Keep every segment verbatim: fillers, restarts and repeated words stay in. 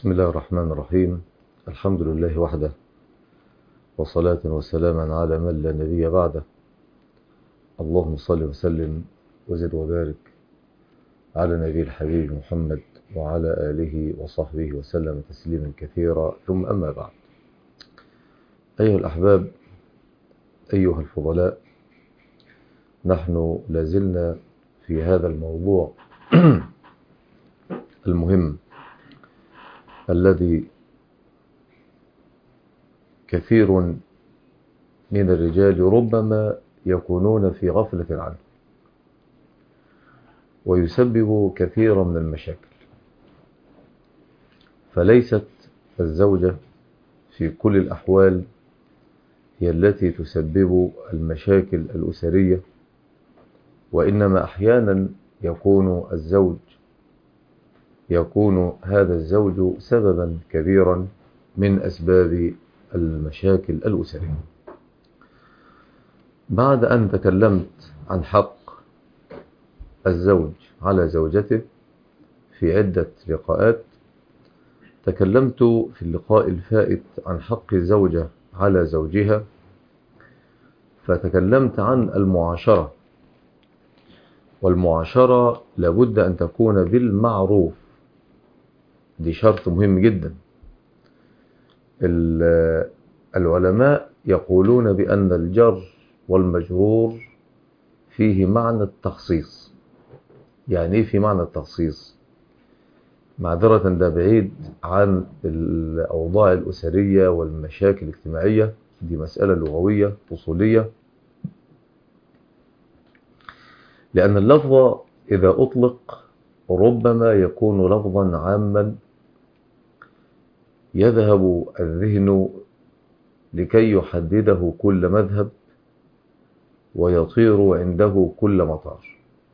بسم الله الرحمن الرحيم. الحمد لله وحده، وصلاة وسلاما على من لا نبي بعده. اللهم صل وسلم وزد وبارك على نبي الحبيب محمد وعلى آله وصحبه وسلم تسليما كثيرا، ثم أما بعد. أيها الأحباب، أيها الفضلاء، نحن لازلنا في هذا الموضوع المهم الذي كثير من الرجال ربما يكونون في غفلة عنه، ويسبب كثيرا من المشاكل. فليست الزوجة في كل الأحوال هي التي تسبب المشاكل الأسرية، وإنما أحيانا يكون الزوج يكون هذا الزوج سببا كبيرا من أسباب المشاكل الأسرية. بعد أن تكلمت عن حق الزوج على زوجته في عدة لقاءات، تكلمت في اللقاء الفائت عن حق الزوجة على زوجها، فتكلمت عن المعاشرة، والمعاشرة لابد أن تكون بالمعروف، دي شرط مهم جدا. العلماء يقولون بأن الجر والمجرور فيه معنى التخصيص. يعني ايه في معنى التخصيص؟ معذرة ده بعيد عن الأوضاع الأسرية والمشاكل الاجتماعية، دي مسألة لغوية أصولية. لأن اللفظ إذا أطلق ربما يكون لفظا عاما يذهب الذهن لكي يحدده كل مذهب ويطير عنده كل مطار،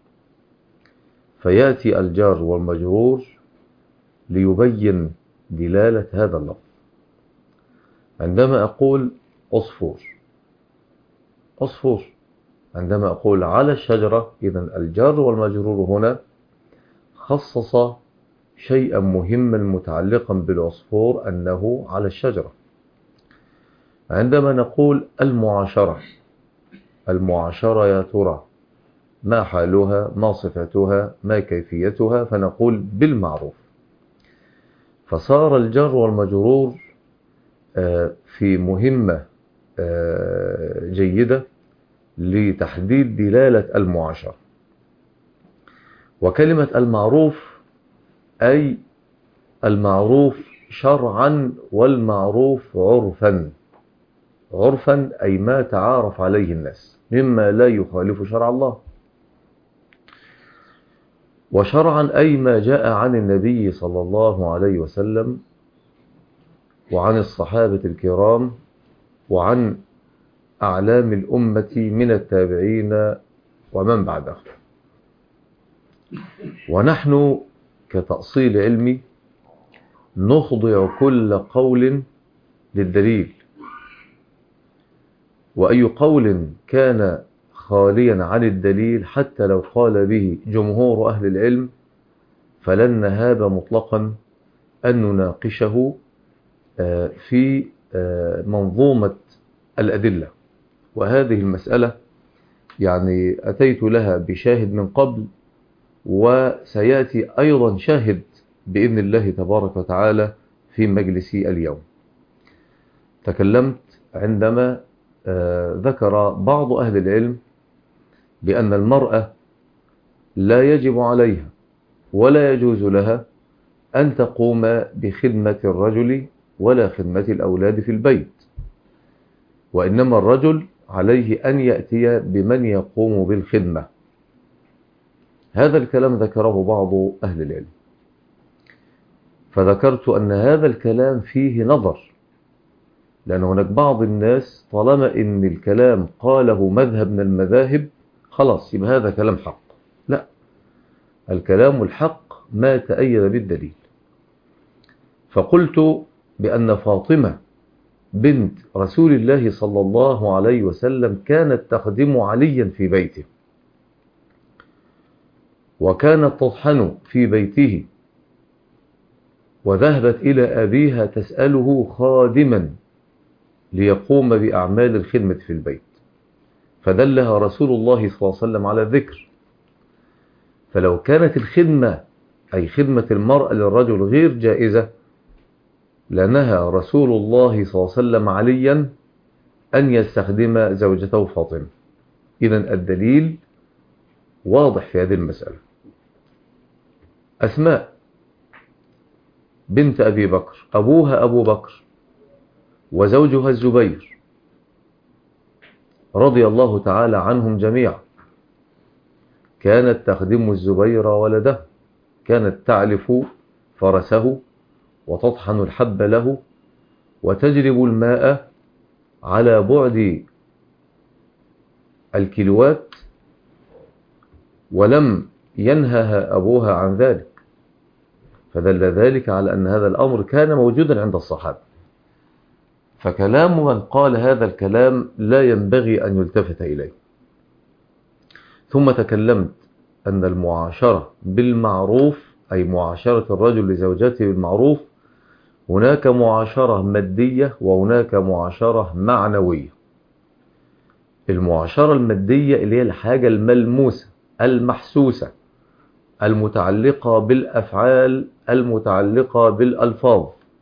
فيأتي الجار والمجرور ليبين دلالة هذا اللفظ. عندما أقول عصفور عصفور عندما أقول على الشجرة، إذن الجار والمجرور هنا خصص شيئا مهما متعلقا بالعصفور أنه على الشجرة. عندما نقول المعاشرة المعاشرة يا ترى ما حالها، ما صفتها، ما كيفيتها، فنقول بالمعروف. فصار الجر والمجرور في مهمة جيدة لتحديد دلالة المعاشرة. وكلمة المعروف أي المعروف شرعا والمعروف عرفا. عرفا أي ما تعارف عليه الناس مما لا يخالف شرع الله، وشرعا أي ما جاء عن النبي صلى الله عليه وسلم وعن الصحابة الكرام وعن أعلام الأمة من التابعين ومن بعدهم. ونحن كتأصيل علمي نخضع كل قول للدليل، وأي قول كان خاليا عن الدليل حتى لو قال به جمهور أهل العلم فلن نهاب مطلقا أن نناقشه في منظومة الأدلة. وهذه المسألة يعني أتيت لها بشاهد من قبل، وسيأتي أيضا شاهد بإذن الله تبارك وتعالى في مجلسي اليوم. تكلمت عندما ذكر بعض أهل العلم بأن المرأة لا يجب عليها ولا يجوز لها أن تقوم بخدمة الرجل ولا خدمة الأولاد في البيت، وإنما الرجل عليه أن يأتي بمن يقوم بالخدمة. هذا الكلام ذكره بعض أهل العلم، فذكرت أن هذا الكلام فيه نظر، لأن هناك بعض الناس طالما إن الكلام قاله مذهب من المذاهب خلاص يبقى هذا كلام حق. لا، الكلام الحق ما تأيد بالدليل. فقلت بأن فاطمة بنت رسول الله صلى الله عليه وسلم كانت تخدم عليا في بيته، وكانت تطحن في بيته، وذهبت إلى أبيها تسأله خادما ليقوم بأعمال الخدمة في البيت، فدلها رسول الله صلى الله عليه وسلم على الذكر. فلو كانت الخدمة أي خدمة المرأة للرجل غير جائزة لنهى رسول الله صلى الله عليه وسلم عليا أن يستخدم زوجته فاطمة. إذن الدليل واضح في هذه المسألة. أسماء بنت أبي بكر أبوها أبو بكر وزوجها الزبير رضي الله تعالى عنهم جميعا، كانت تخدم الزبير ولده، كانت تعلف فرسه وتطحن الحب له وتجلب الماء على بعد الكيلوات، ولم ينهها أبوها عن ذلك، فدل ذلك على أن هذا الأمر كان موجودا عند الصحابة. فكلام من قال هذا الكلام لا ينبغي أن يلتفت إليه. ثم تكلمت أن المعاشرة بالمعروف أي معاشرة الرجل لزوجته بالمعروف، هناك معاشرة مادية وهناك معاشرة معنوية. المعاشرة المادية اللي هي الحاجة الملموسة المحسوسة المتعلقة بالأفعال المتعلقة بالألفاظ.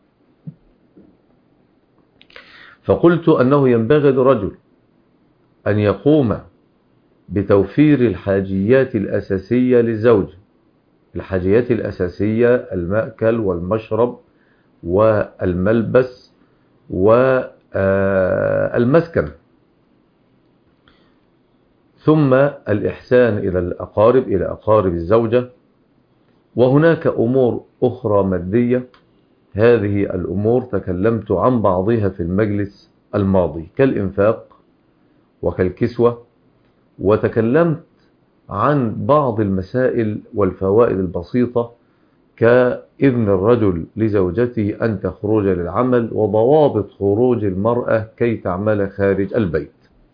فقلت أنه ينبغي للرجل أن يقوم بتوفير الحاجيات الأساسية للزوج. الحاجيات الأساسية المأكل والمشرب والملبس والمسكن، ثم الإحسان إلى الأقارب إلى أقارب الزوجة. وهناك أمور أخرى مادية، هذه الأمور تكلمت عن بعضها في المجلس الماضي كالإنفاق وكالكسوة، وتكلمت عن بعض المسائل والفوائد البسيطة كإذن الرجل لزوجته أن تخرج للعمل وضوابط خروج المرأة كي تعمل خارج البيت.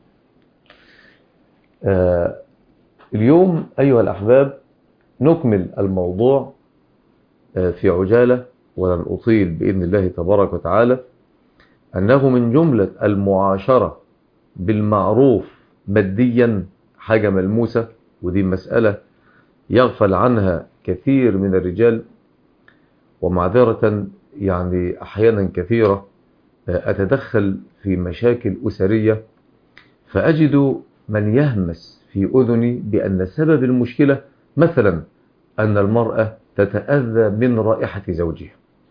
آه اليوم أيها الأحباب نكمل الموضوع آه في عجالة ولن أطيل بإذن الله تبارك وتعالى، أنه من جملة المعاشرة بالمعروف ماديا حاجة ملموسة، ودي مسألة يغفل عنها كثير من الرجال، ومعذرة يعني أحيانا كثيرة أتدخل في مشاكل أسرية فأجد من يهمس في أذني بأن سبب المشكلة مثلا أن المرأة تتأذى من رائحة زوجها.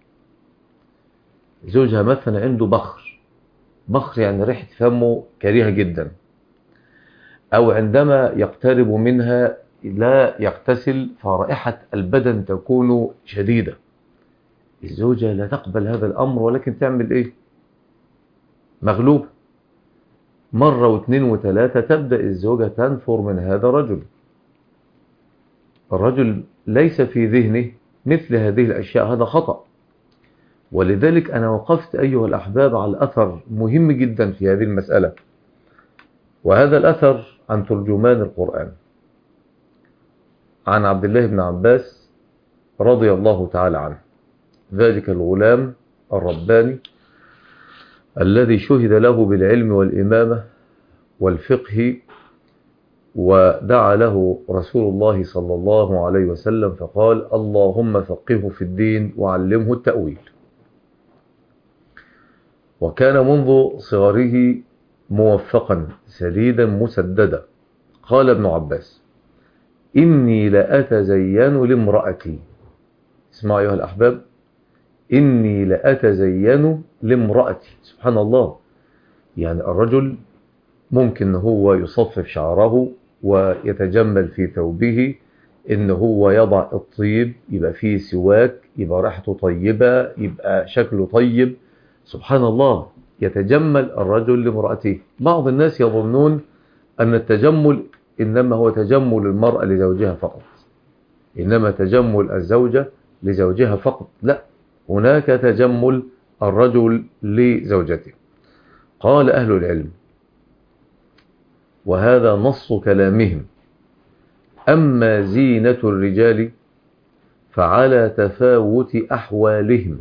زوجها مثلا عنده بخر بخر يعني ريحة فمه كريهة جدا، أو عندما يقترب منها لا يغتسل فرائحة البدن تكون شديدة. الزوجة لا تقبل هذا الأمر، ولكن تعمل إيه؟ مغلوب. مرة واثنين وثلاثة تبدأ الزوجة تنفر من هذا الرجل. الرجل ليس في ذهنه مثل هذه الأشياء، هذا خطأ. ولذلك أنا وقفت أيها الأحباب على أثر مهم جدا في هذه المسألة، وهذا الأثر عن ترجمان القرآن عن عبد الله بن عباس رضي الله تعالى عنه، ذلك الغلام الرباني الذي شهد له بالعلم والإمامة والفقه، ودعا له رسول الله صلى الله عليه وسلم فقال: اللهم فقهه في الدين وعلمه التأويل. وكان منذ صغره موفقا سديدا مسددا. قال ابن عباس: إني لأتزين لامرأتي. اسمعوا أيها الأحباب، إني لأتزين لامرأتي. سبحان الله، يعني الرجل ممكن هو يصفف شعره ويتجمل في ثوبه، إن هو يضع الطيب، يبقى فيه سواك، يبقى ريحته طيبة، يبقى شكله طيب. سبحان الله، يتجمل الرجل لامرأته. بعض الناس يظنون أن التجمل إنما هو تجمل المرأة لزوجها فقط، إنما تجمل الزوجة لزوجها فقط. لا، هناك تجمل الرجل لزوجته. قال أهل العلم، وهذا نص كلامهم: أما زينة الرجال فعلى تفاوت أحوالهم.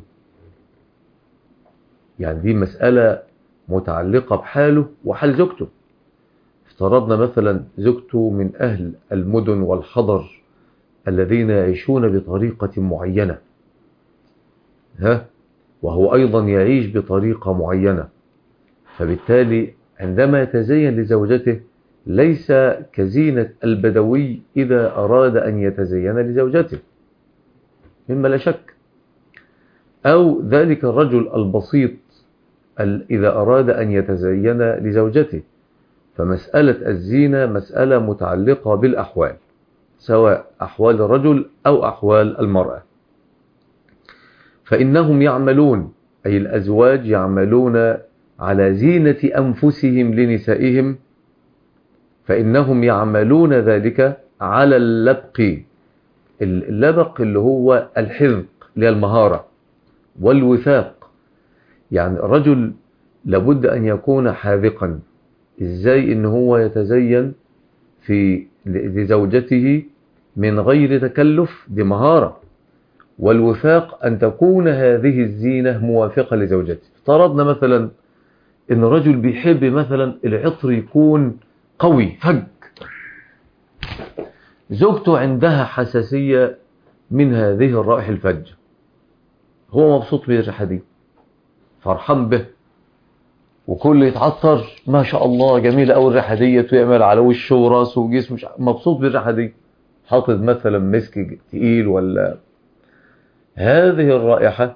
يعني دي مسألة متعلقة بحاله وحال زوجته. افترضنا مثلا زوجته من أهل المدن والحضر الذين يعيشون بطريقة معينة، ها، وهو أيضا يعيش بطريقة معينة، فبالتالي عندما يتزين لزوجته ليس كزينة البدوي إذا أراد أن يتزين لزوجته، مما لا شك، أو ذلك الرجل البسيط إذا أراد أن يتزين لزوجته. فمسألة الزينة مسألة متعلقة بالأحوال، سواء أحوال الرجل أو أحوال المرأة. فإنهم يعملون، أي الأزواج يعملون على زينة أنفسهم لنسائهم، فإنهم يعملون ذلك على اللبق. اللبق اللي هو الحذق للمهارة والوثاق. يعني الرجل لابد أن يكون حاذقا. إزاي إن هو يتزين في لزوجته من غير تكلف؟ دي مهارة. والوثاق أن تكون هذه الزينة موافقة لزوجته. افترضنا مثلا إن رجل بيحب مثلا العطر يكون قوي فج، زوجته عندها حساسية من هذه الرائحة الفجة، هو مبسوط بالريحة دي، فرحان به، وكل يتعطر ما شاء الله جميلة أوي الريحة دي، ويعمل على وشه وراسه وجسمه مبسوط بالريحة دي، حاطط مثلا مسك تقيل ولا هذه الرائحة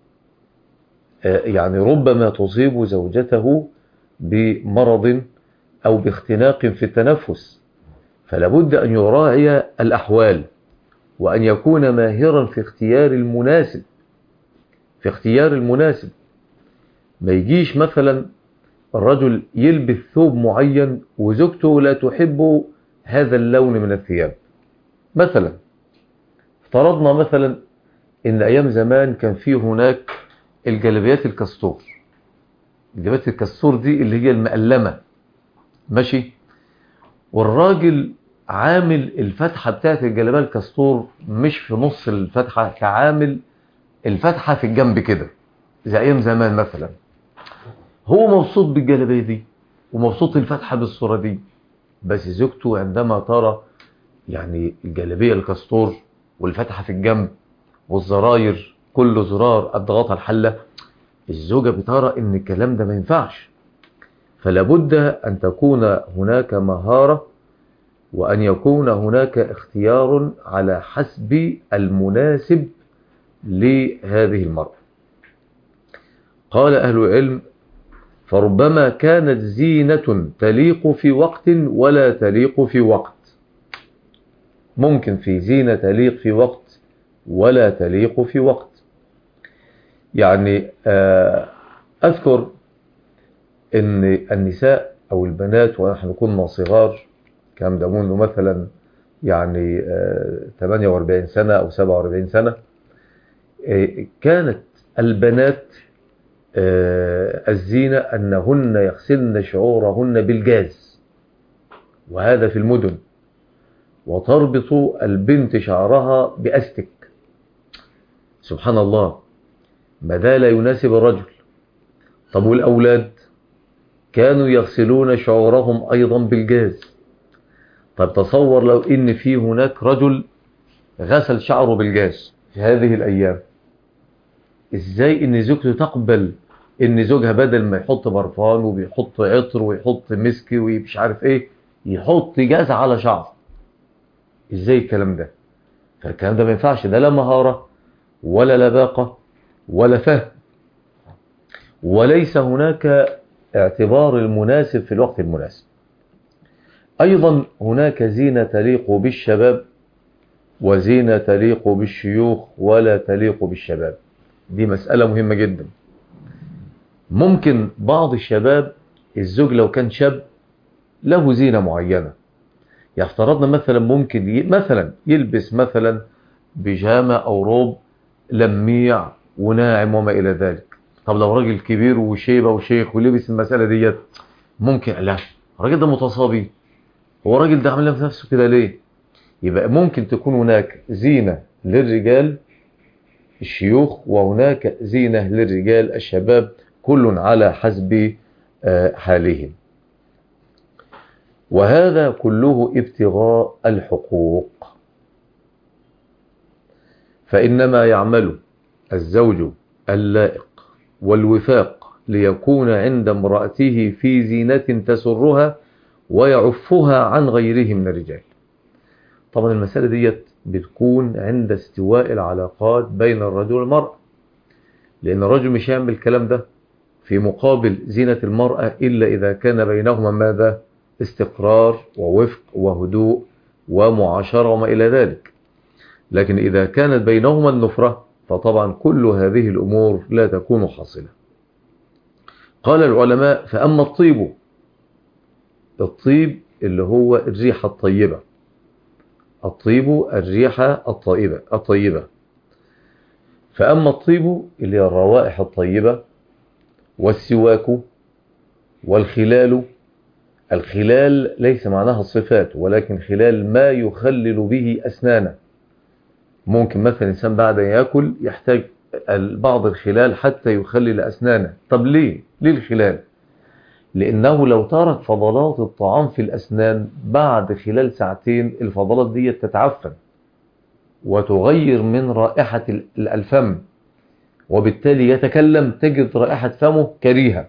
يعني ربما تصيب زوجته بمرض أو باختناق في التنفس. فلابد أن يراعي الأحوال، وأن يكون ماهرا في اختيار المناسب في اختيار المناسب ما يجيش مثلا الرجل يلبس ثوب معين وزوجته لا تحب هذا اللون من الثياب. مثلا افترضنا مثلا إن أيام زمان كان فيه هناك الجلبيات الكستور. الجلبيات الكستور دي اللي هي المقلمة، ماشي، والراجل عامل الفتحة بتاعت الجلبية الكستور مش في نص الفتحة، كعامل الفتحة في الجنب كده زي أيام زمان مثلا. هو مبسوط بالجلبية دي ومبسوط الفتحة بالصورة دي، بس زوجته عندما ترى يعني الجلبية الكستور والفتحة في الجنب والزراير كل زرار قد غطى الحلة، الزوجة بترى ان الكلام ده ما ينفعش. فلابد ان تكون هناك مهارة، وان يكون هناك اختيار على حسب المناسب لهذه المرأة. قال أهل العلم: فربما كانت زينة تليق في وقت ولا تليق في وقت. ممكن في زينة تليق في وقت ولا تليق في وقت. يعني أذكر أن النساء أو البنات ونحن كنا صغار، كان ده منذ مثلا يعني ثمانية وأربعين سنة أو سبعة وأربعين سنة، كانت البنات الزينة أنهن يغسلن شعورهن بالجاز، وهذا في المدن، وتربط البنت شعرها بأستك. سبحان الله، ما ذا لا يناسب الرجل. طب والأولاد كانوا يغسلون شعورهم أيضا بالجاز. طب تصور لو إن في هناك رجل غسل شعره بالجاز في هذه الأيام، إزاي إن زوجته تقبل إن زوجها بدل ما يحط برفان وبيحط عطر ويحط مسكي ومش عارف إيه يحط جاز على شعره؟ إزاي الكلام ده؟ فالكلام ده ما ينفعش، ده لا مهارة ولا لباقة ولا فهم، وليس هناك اعتبار المناسب في الوقت المناسب. أيضا هناك زينة تليق بالشباب وزينة تليق بالشيوخ ولا تليق بالشباب. دي مسألة مهمة جدا. ممكن بعض الشباب الزوج لو كان شاب له زينة معينة، يفترضنا مثلا ممكن ي... مثلا يلبس مثلا بيجامة أو روب لميع وناعم وما إلى ذلك. طب لو راجل كبير وشيبة وشيخ ولبس المسألة ديت، ممكن لا، الراجل ده متصابي، هو الراجل ده عامل في نفسه كده ليه؟ يبقى ممكن تكون هناك زينة للرجال الشيوخ، وهناك زينة للرجال الشباب، كل على حسب حالهم. وهذا كله ابتغاء الحقوق. فإنما يعمل الزوج اللائق والوفاق ليكون عند امرأته في زينة تسرها ويعفها عن غيره من الرجال. طبعا المسألة ديت بتكون عند استواء العلاقات بين الرجل والمرأة، لأن الرجل مش هيعمل الكلام ده في مقابل زينة المرأة إلا إذا كان بينهما ماذا؟ استقرار ووفق وهدوء ومعاشرة وما إلى ذلك. لكن إذا كانت بينهما النفرة فطبعا كل هذه الأمور لا تكون حاصلة. قال العلماء: فأما الطيب، الطيب اللي هو الريحة الطيبة، الطيب الريحة الطيبة الطيبة فأما الطيب اللي هي الروائح الطيبة، والسواك والخلال. الخلال ليس معناها الصفات، ولكن خلال ما يخلل به أسنانه. ممكن مثلا الإنسان بعد أن يأكل يحتاج بعض الخلال حتى يخلل أسنانه. طب ليه؟ ليه الخلال؟ لأنه لو ترك فضلات الطعام في الأسنان بعد خلال ساعتين الفضلات دي تتعفن وتغير من رائحة الفم، وبالتالي يتكلم تجد رائحة فمه كريهة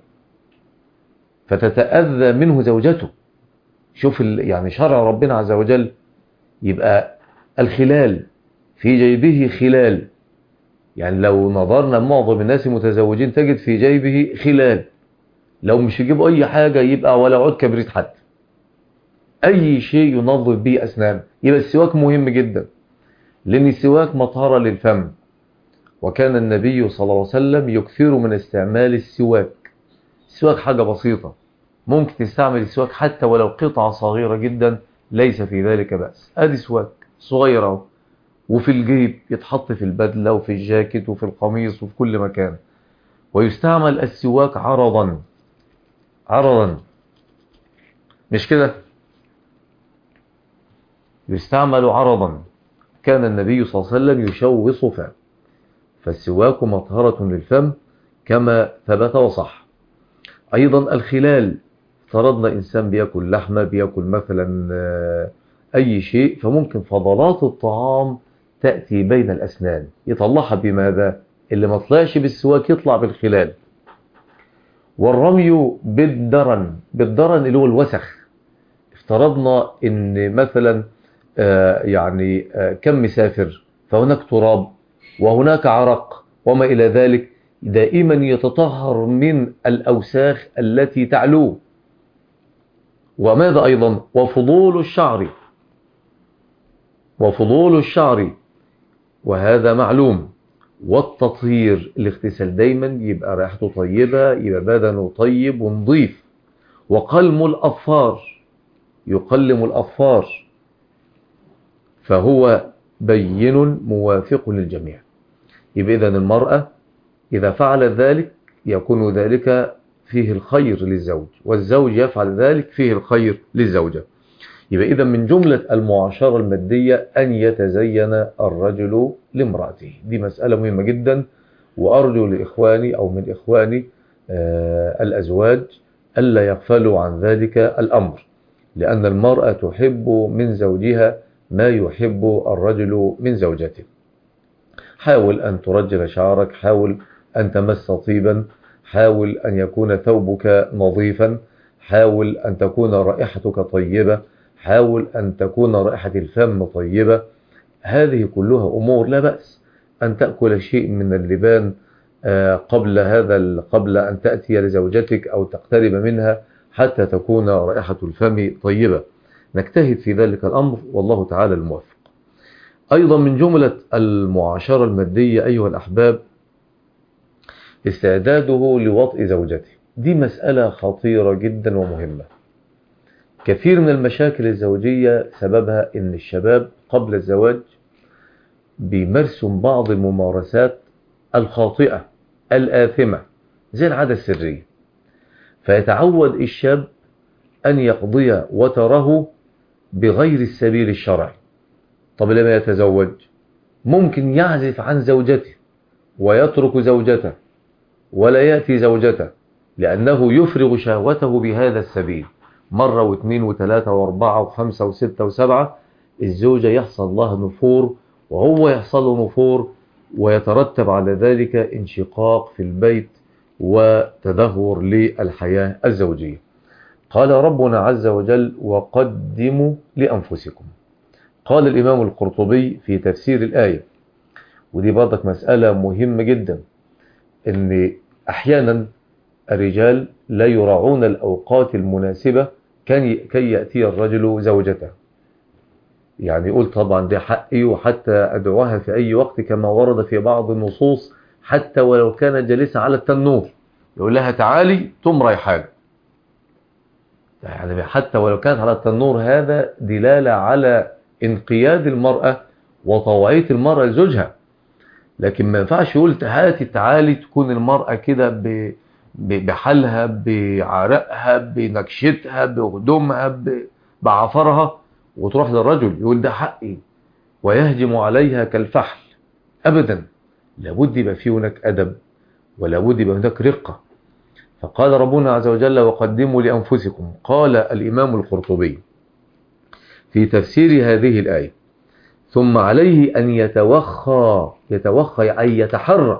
فتتأذى منه زوجته. شوف يعني شرع ربنا عز وجل. يبقى الخلال في جيبه خلال، يعني لو نظرنا معظم الناس المتزوجين تجد في جيبه خلال، لو مش يجيب أي حاجة يبقى ولا عود كبريت حتى، أي شيء ينظف به أسنان. يبقى السواك مهم جدا، لأن السواك مطهرة للفم، وكان النبي صلى الله عليه وسلم يكثر من استعمال السواك. السواك حاجة بسيطة، ممكن تستعمل السواك حتى ولو قطعة صغيرة جدا، ليس في ذلك بأس. ادي سواك صغيرة، وفي الجيب يتحط في البدلة وفي الجاكيت وفي القميص وفي كل مكان. ويستعمل السواك عرضا عرضا مش كده، يستعمل عرضا. كان النبي صلى الله عليه وسلم يشوص فم، فالسواك مطهرة للفم كما ثبت وصح. أيضا الخلال، افترضنا إنسان بيأكل لحمة، بيأكل مثلا أي شيء، فممكن فضلات الطعام تأتي بين الأسنان، يطلعها بماذا؟ اللي ما طلعش بالسواك يطلع بالخلال. والرمي بالدرن، بالدرن اللي هو الوسخ. افترضنا إن مثلا آه يعني آه كم مسافر، فهناك تراب وهناك عرق وما إلى ذلك، دائما يتطهر من الأوساخ التي تعلوه. وماذا أيضا؟ وفضول الشعر، وفضول الشعر، وهذا معلوم. والتطهير، الاغتسال دايما يبقى ريحته طيبة، يبقى بدنه طيب ونظيف. وقلم الأظفار، يقلم الأظفار، فهو بين موافق للجميع. يبقى إذن المرأة إذا فعلت ذلك يكون ذلك فيه الخير للزوج، والزوج يفعل ذلك فيه الخير للزوجة. يبقى إذا من جملة المعاشرة المادية أن يتزين الرجل لامرأته. دي مسألة مهمة جدا، وأرجو لإخواني أو من إخواني آه الأزواج ألا يغفلوا عن ذلك الأمر، لأن المرأة تحب من زوجها ما يحب الرجل من زوجته. حاول أن ترجل شعرك، حاول أن تمس طيبا، حاول أن يكون ثوبك نظيفا، حاول أن تكون رائحتك طيبة، حاول أن تكون رائحة الفم طيبة. هذه كلها أمور لا بأس. أن تأكل شيء من اللبان قبل هذا قبل أن تأتي لزوجتك أو تقترب منها حتى تكون رائحة الفم طيبة. نجتهد في ذلك الأمر والله تعالى الموفق. أيضا من جملة المعاشرة المادية أيها الأحباب استعداده لوطء زوجته. دي مسألة خطيرة جدا ومهمة. كثير من المشاكل الزوجية سببها إن الشباب قبل الزواج بيمارسوا بعض الممارسات الخاطئة الآثمة زي العادة السرية، فيتعود الشاب أن يقضي وتره بغير السبيل الشرعي. طب لما يتزوج ممكن يعزف عن زوجته ويترك زوجته ولا يأتي زوجته، لأنه يفرغ شهوته بهذا السبيل. مرة واثنين وثلاثة واربعة وخمسة وستة وسبعة الزوجة يحصل لها نفور وهو يحصل له نفور، ويترتب على ذلك انشقاق في البيت وتدهور للحياة الزوجية. قال ربنا عز وجل: وقدموا لأنفسكم. قال الإمام القرطبي في تفسير الآية، ودي برضك مسألة مهمة جدا، ان احيانا الرجال لا يراعون الاوقات المناسبة كي يأتي الرجل زوجته. يعني يقول طبعا ده حقي وحتى ادعوها في اي وقت، كما ورد في بعض النصوص حتى ولو كانت جالسة على التنور يقول لها تعالي تم رايحان. يعني حتى ولو كانت على التنور، هذا دلالة على انقياد المرأة وطوعية المرأة لزوجها. لكن ما ينفعش يقول هاتي تعالي تكون المرأة كده بحالها بعرقها بنكشتها بهدومها بعفرها وتروح للرجل يقول ده حقي ويهجم عليها كالفحل. أبدا، لابد يبقى فيه هناك أدب ولابد يبقى هناك رقة. فقال ربنا عز وجل: وقدموا لأنفسكم. قال الإمام القرطبي في تفسير هذه الآية: ثم عليه أن يتوخى. يتوخى أن يتحرى،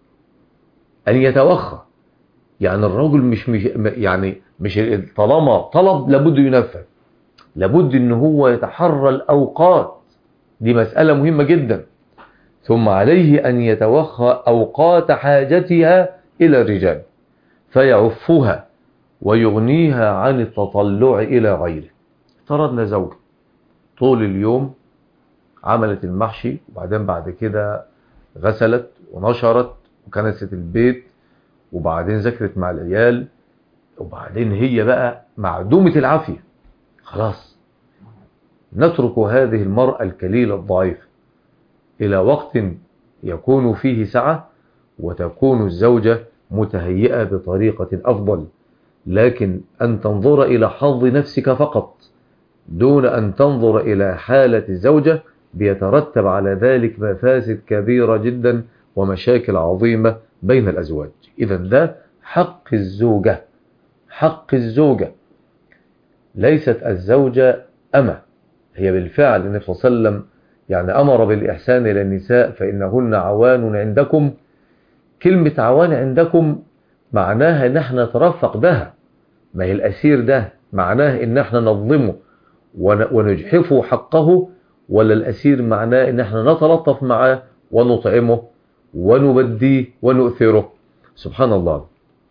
أن يتوخى يعني الرجل مش, مش يعني مش طالما طلب لابد ينفذ، لابد ان هو يتحرى الأوقات. دي مسألة مهمة جدا. ثم عليه أن يتوخى أوقات حاجتها إلى الرجال فيعفها ويغنيها عن التطلع إلى غيره. افترضنا زوجة طول اليوم عملت المحشي وبعدين بعد كده غسلت ونشرت وكنست البيت وبعدين ذاكرت مع العيال وبعدين هي بقى معدومة العافية. خلاص نترك هذه المرأة الكليلة الضعيفة إلى وقت يكون فيه سعة وتكون الزوجة متهيئة بطريقة أفضل. لكن أن تنظر إلى حظ نفسك فقط دون أن تنظر إلى حالة الزوجة بيترتب على ذلك مفاسد كبيرة جدا ومشاكل عظيمة بين الأزواج. إذا ده حق الزوجة، حق الزوجة. ليست الزوجة أمة، هي بالفعل النبي صلى الله عليه وسلم يعني أمر بالإحسان إلى النساء فإنهن عوان عندكم. كلمة عوان عندكم معناها إن احنا نترفق بها، ما هي الأسير ده معناه إن احنا نظلمه ونجحفه حقه، ولا الأسير معناه إن احنا نتلطف معه ونطعمه ونبديه ونؤثره. سبحان الله.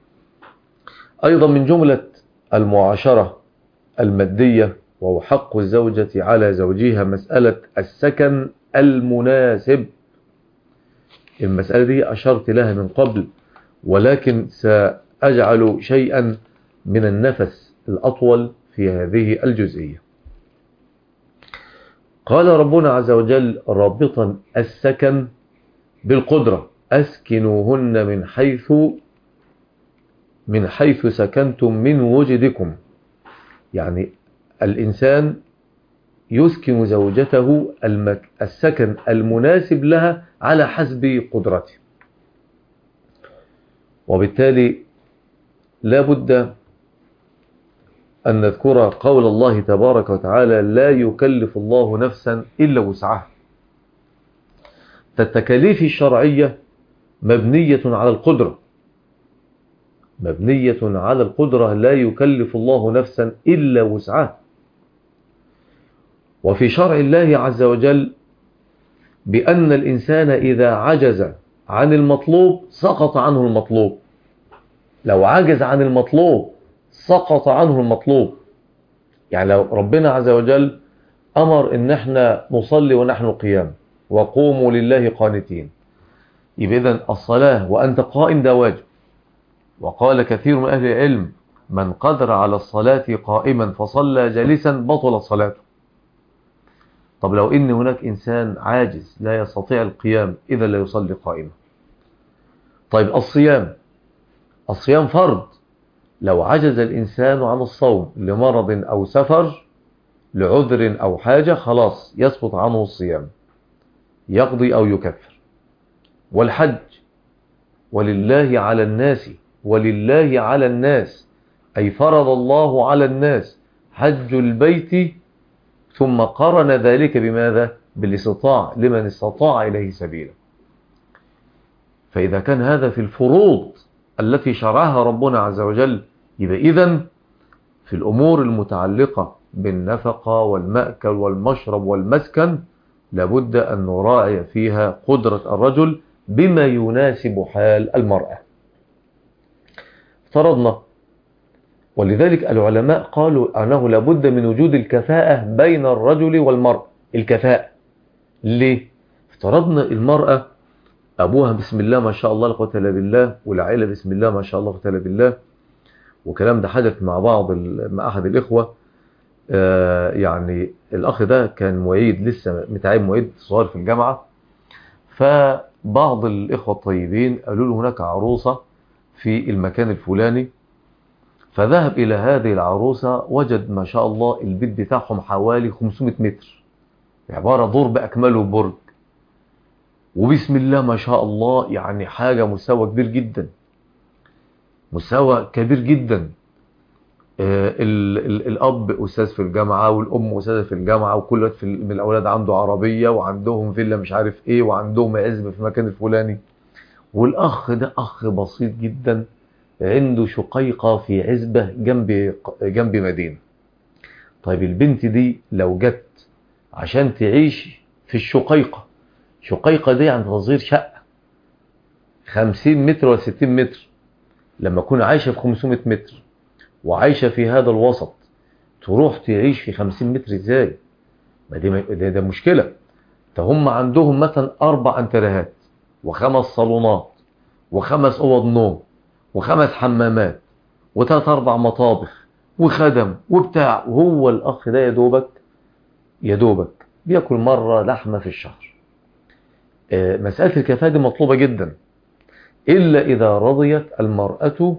أيضا من جملة المعاشرة المادية وهو حق الزوجة على زوجها مسألة السكن المناسب. المسألة دي أشرت لها من قبل، ولكن سأجعل شيئا من النفس الأطول في هذه الجزئية. قال ربنا عز وجل رابطا السكن بالقدرة: أسكنوهن من حيث من حيث سكنتم من وجدكم. يعني الإنسان يسكن زوجته السكن المناسب لها على حسب قدرته. وبالتالي لا بد أن نذكر قول الله تبارك وتعالى: لا يكلف الله نفسا إلا وسعها. التكاليف الشرعية مبنية على القدرة، مبنية على القدرة. لا يكلف الله نفسا إلا وسعها. وفي شرع الله عز وجل بأن الإنسان إذا عجز عن المطلوب سقط عنه المطلوب. لو عجز عن المطلوب سقط عنه المطلوب. يعني لو ربنا عز وجل أمر إن احنا نصلي ونحن قيام وقوموا لله قانتين، يبقى إذن الصلاة وأنت قائم ده واجب. وقال كثير من أهل العلم: من قدر على الصلاة قائما فصلى جالسا بطلت صلاته. طب لو إن هناك إنسان عاجز لا يستطيع القيام، إذا لا يصلي قائما. طيب الصيام، الصيام فرض. لو عجز الإنسان عن الصوم لمرض أو سفر لعذر أو حاجة، خلاص يسقط عنه الصيام. يقضي أو يكفر. والحج ولله على الناس، ولله على الناس أي فرض الله على الناس حج البيت، ثم قرن ذلك بماذا؟ بالاستطاع، لمن استطاع إليه سبيلا. فإذا كان هذا في الفروض التي شرعها ربنا عز وجل، يبقى إذن في الأمور المتعلقة بالنفقة والمأكل والمشرب والمسكن لابد أن نراعي فيها قدرة الرجل بما يناسب حال المرأة. افترضنا، ولذلك العلماء قالوا أنه لابد من وجود الكفاءة بين الرجل والمرأة. الكفاءة ليه؟ افترضنا المرأة أبوها بسم الله ما شاء الله لا قوة إلا بالله، والعائلة بسم الله ما شاء الله لا قوة إلا بالله، وكلام ده حدث مع بعض مع أحد الإخوة. آه يعني الأخ ده كان معيد، لسه متعين معيد صغير في الجامعة، فبعض الإخوة الطيبين قالوا له هناك عروسة في المكان الفلاني، فذهب إلى هذه العروسة وجد ما شاء الله البيت بتاعهم حوالي خمسمائة متر، عبارة دور بأكمله برج، وبسم الله ما شاء الله يعني حاجة مستوى كبير جدا، مستوى كبير جدا. آه ال ال الأب أستاذ في الجامعة، والأم أستاذة في الجامعة، وكل واحد من الأولاد عنده عربية، وعندهم فيلا مش عارف إيه، وعندهم عزب في المكان الفلاني. والأخ ده أخ بسيط جدا، عنده شقيقة في عزبة جنب جنب مدينة. طيب البنت دي لو جت عشان تعيش في الشقيقة، شقيقة دي عند تصغير شقة خمسين متر ولا ستين متر، لما أكون عايشة في خمسمائة متر وعايشة في هذا الوسط، تروح تعيش في خمسين متر ازاي؟ ما دي ده, ده مشكلة. فهم عندهم مثلا أربع أنترهات وخمس صالونات وخمس أوض نوم وخمس حمامات وثلاث أربع مطابخ وخدم وبتاع، وهو الأخ ده يدوبك يدوبك بيأكل مرة لحمة في الشهر. آه مسألة الكفاءة دي مطلوبة جدا، إلا إذا رضيت المرأة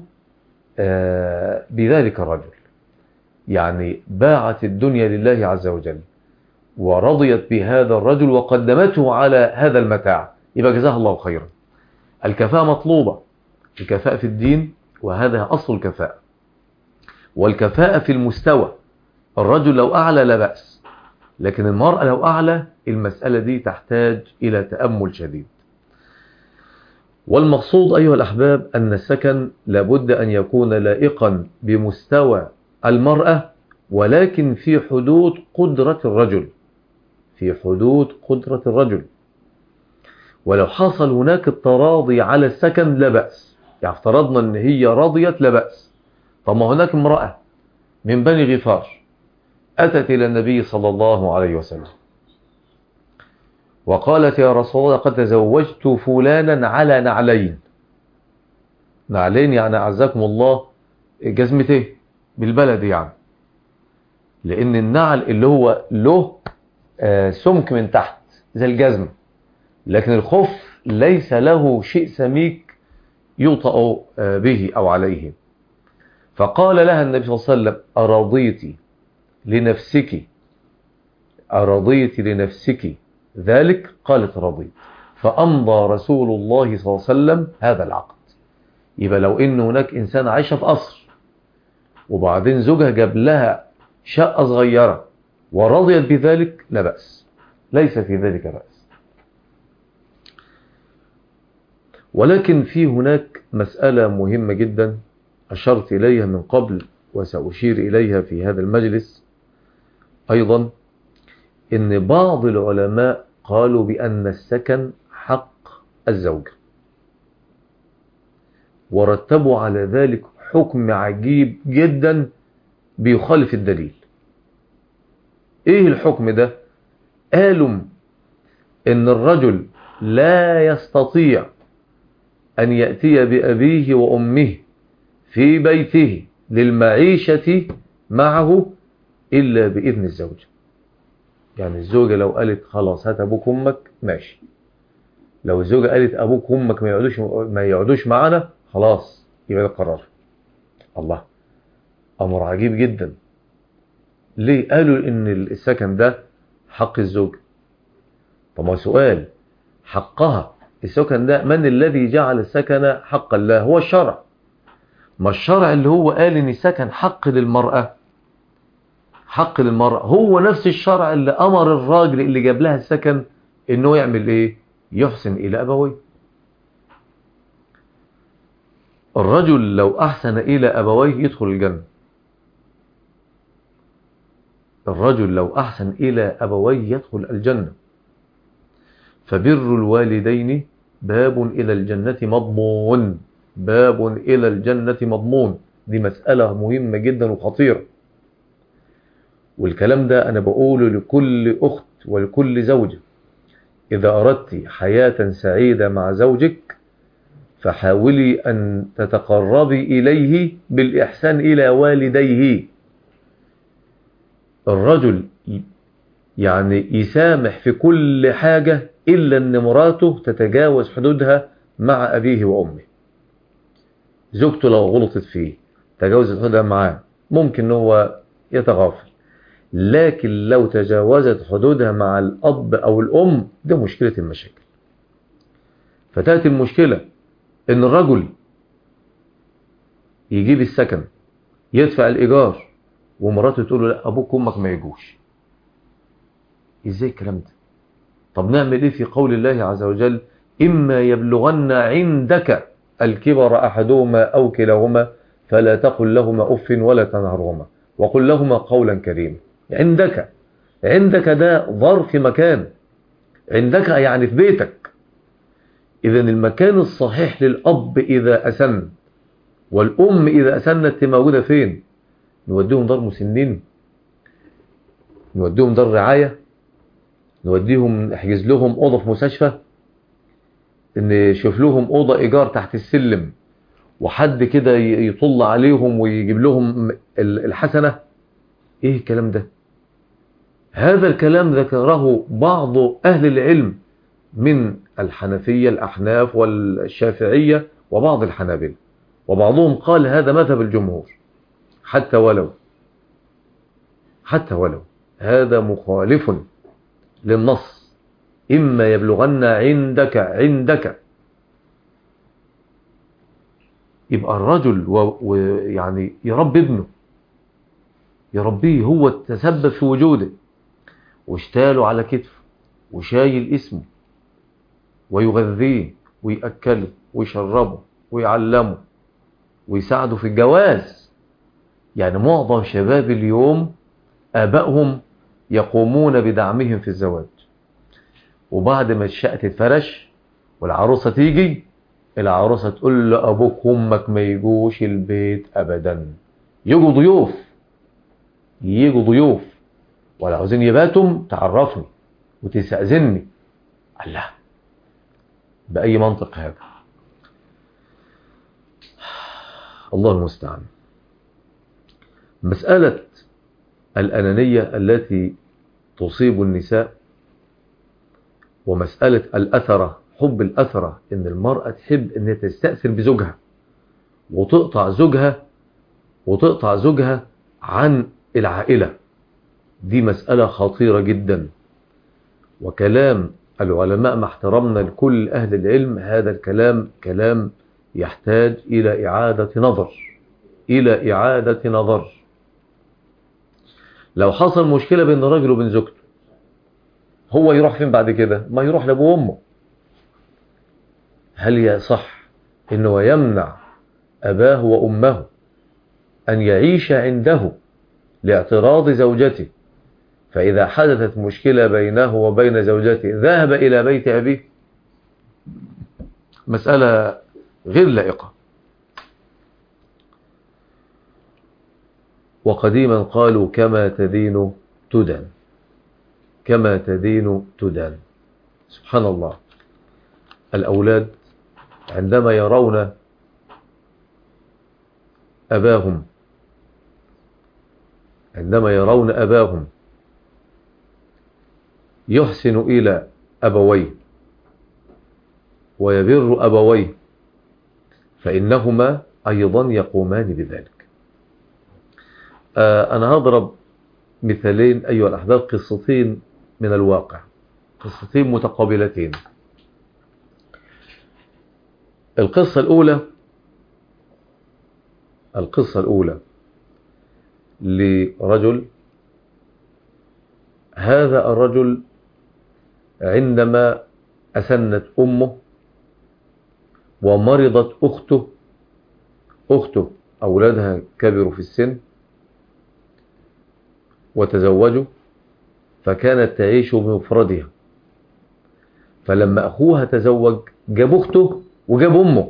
آه بذلك الرجل، يعني باعت الدنيا لله عز وجل ورضيت بهذا الرجل وقدمته على هذا المتاع، يبقى جزاها الله خيرا. الكفاءة مطلوبة، الكفاءة في الدين، وهذا أصل الكفاءة. والكفاءة في المستوى، الرجل لو أعلى لا بأس، لكن المرأة لو أعلى المسألة دي تحتاج إلى تأمل شديد. والمقصود أيها الأحباب أن السكن لابد أن يكون لائقا بمستوى المرأة، ولكن في حدود قدرة الرجل، في حدود قدرة الرجل. ولو حصل هناك التراضي على السكن لا بأس، يعني افترضنا أن هي رضيت لا بأس. طب ما هناك امرأة من بني غفار أتت إلى النبي صلى الله عليه وسلم وقالت يا رسول الله قد تزوجت فلانا على نعلين. نعلين يعني أعزكم الله جزمتين بالبلد، يعني لأن النعل اللي هو له آه سمك من تحت زي الجزمة، لكن الخف ليس له شيء سميك يوطأ آه به أو عليه. فقال لها النبي صلى الله عليه وسلم أرضيت لنفسك أرضيت لنفسك ذلك؟ قالت رضيت. فأمضى رسول الله صلى الله عليه وسلم هذا العقد. يبقى لو إن هناك إنسان عايشة في قصر وبعدين زوجها جاب لها شقة صغيرة ورضيت بذلك لا بأس، ليس في ذلك بأس. ولكن في هناك مسألة مهمة جدا أشرت إليها من قبل وسأشير إليها في هذا المجلس أيضا، إن بعض العلماء قالوا بأن السكن حق الزوج، ورتبوا على ذلك حكم عجيب جدا بيخالف الدليل. ايه الحكم ده؟ قالوا ان الرجل لا يستطيع ان يأتي بأبيه وأمه في بيته للمعيشة معه إلا بإذن الزوجة. يعني الزوجة لو قالت خلاص هات أبوك وأمك ماشي، لو الزوجة قالت أبوك وأمك ما يقعدوش ما يقعدوش معنا خلاص يبقى ده قرار. الله، أمر عجيب جدا. ليه قالوا إن السكن ده حق الزوج؟ طب ما سؤال، حقها. السكن ده من الذي جعل السكن حقا لها؟ هو الشرع. ما الشرع اللي هو قال ان السكن حق للمرأة، حق للمرأة، هو نفس الشرع اللي امر الراجل اللي جاب لها السكن انه يعمل ايه؟ يحسن الى ابويه. الرجل لو احسن الى ابويه يدخل الجنة. الرجل لو احسن الى ابويه يدخل الجنة. فبر الوالدين باب الى الجنة مضمون، باب الى الجنة مضمون. دي مسألة مهمة جدا وخطيرة، والكلام ده أنا بقوله لكل أخت ولكل زوجة. إذا أردت حياة سعيدة مع زوجك فحاولي أن تتقربي إليه بالإحسان إلى والديه. الرجل يعني يسامح في كل حاجة إلا أن مراته تتجاوز حدودها مع أبيه وأمه. زوجته لو غلطت فيه تجاوزت حدودها معاه ممكن هو يتغافل، لكن لو تجاوزت حدودها مع الأب أو الأم ده مشكلة المشاكل. فتأتي المشكلة إن الرجل يجيب السكن يدفع الإيجار ومراته تقول له لا أبوك وأمك ما يجوش. إزاي الكلام ده؟ طب نعمل إيه في قول الله عز وجل إما يبلغن عندك الكبر أحدهما أو كلاهما فلا تقل لهما أف ولا تنهرهما وقل لهما قولا كريما. عندك، عندك ده ظرف مكان، عندك يعني في بيتك. إذا المكان الصحيح للأب إذا أسن والأم إذا أسنت موجودة فين؟ نوديهم دار مسنين، نوديهم دار رعاية، نوديهم نحجز لهم أوضة في مستشفى، نشوف لهم أوضة إيجار تحت السلم وحد كده يطل عليهم ويجيب لهم الحسنة. إيه الكلام ده؟ هذا الكلام ذكره بعض أهل العلم من الحنفية الأحناف والشافعية وبعض الحنابلة، وبعضهم قال هذا مذهب الجمهور. حتى ولو حتى ولو هذا مخالف للنص. إما يبلغن عندك عندك يبقى الرجل ويعني يربي ابنه، يربيه، هو تسبب في وجوده واشتاله على كتفه وشايل اسمه ويغذيه ويأكله ويشربه ويعلمه ويساعده في الجواز. يعني معظم شباب اليوم آبائهم يقومون بدعمهم في الزواج، وبعد ما الشقة تتفرش والعروسة تيجي العروسة تقول له أبوك وأمك ما يجوش البيت أبدا. يجوا ضيوف، يجوا ضيوف ولا عاوزين يباتهم تعرفني وتستأذني. الله، بأي منطق هذا؟ الله المستعان. مسألة الأنانية التي تصيب النساء ومسألة الأثرة، حب الأثرة، إن المرأة تحب إن تستأثر بزوجها وتقطع زوجها وتقطع زوجها عن العائلة، دي مسألة خطيرة جدا. وكلام العلماء مع احترامنا لكل أهل العلم هذا الكلام كلام يحتاج إلى إعادة نظر، إلى إعادة نظر. لو حصل مشكلة بين الرجل وبين زوجته هو يروح فين بعد كده؟ ما يروح لأبوه وأمه. هل يصح إنه يمنع أباه وأمه أن يعيش عنده لاعتراض زوجته، فإذا حدثت مشكلة بينه وبين زوجته ذهب إلى بيت أبيه؟ مسألة غير لائقة. وقديما قالوا كما تدين تدان، كما تدين تدان. سبحان الله. الأولاد عندما يرون أباهم عندما يرون أباهم يحسن إلى أبويه ويبر أبويه فإنهما أيضا يقومان بذلك. آه أنا هضرب مثالين أيها الأحباب، قصتين من الواقع، قصتين متقابلتين. القصة الأولى القصة الأولى لرجل. هذا الرجل عندما أسنت أمه ومرضت أخته أخته أولادها كبروا في السن وتزوجوا، فكانت تعيش بمفردها. فلما أخوها تزوج جاب أخته وجاب أمه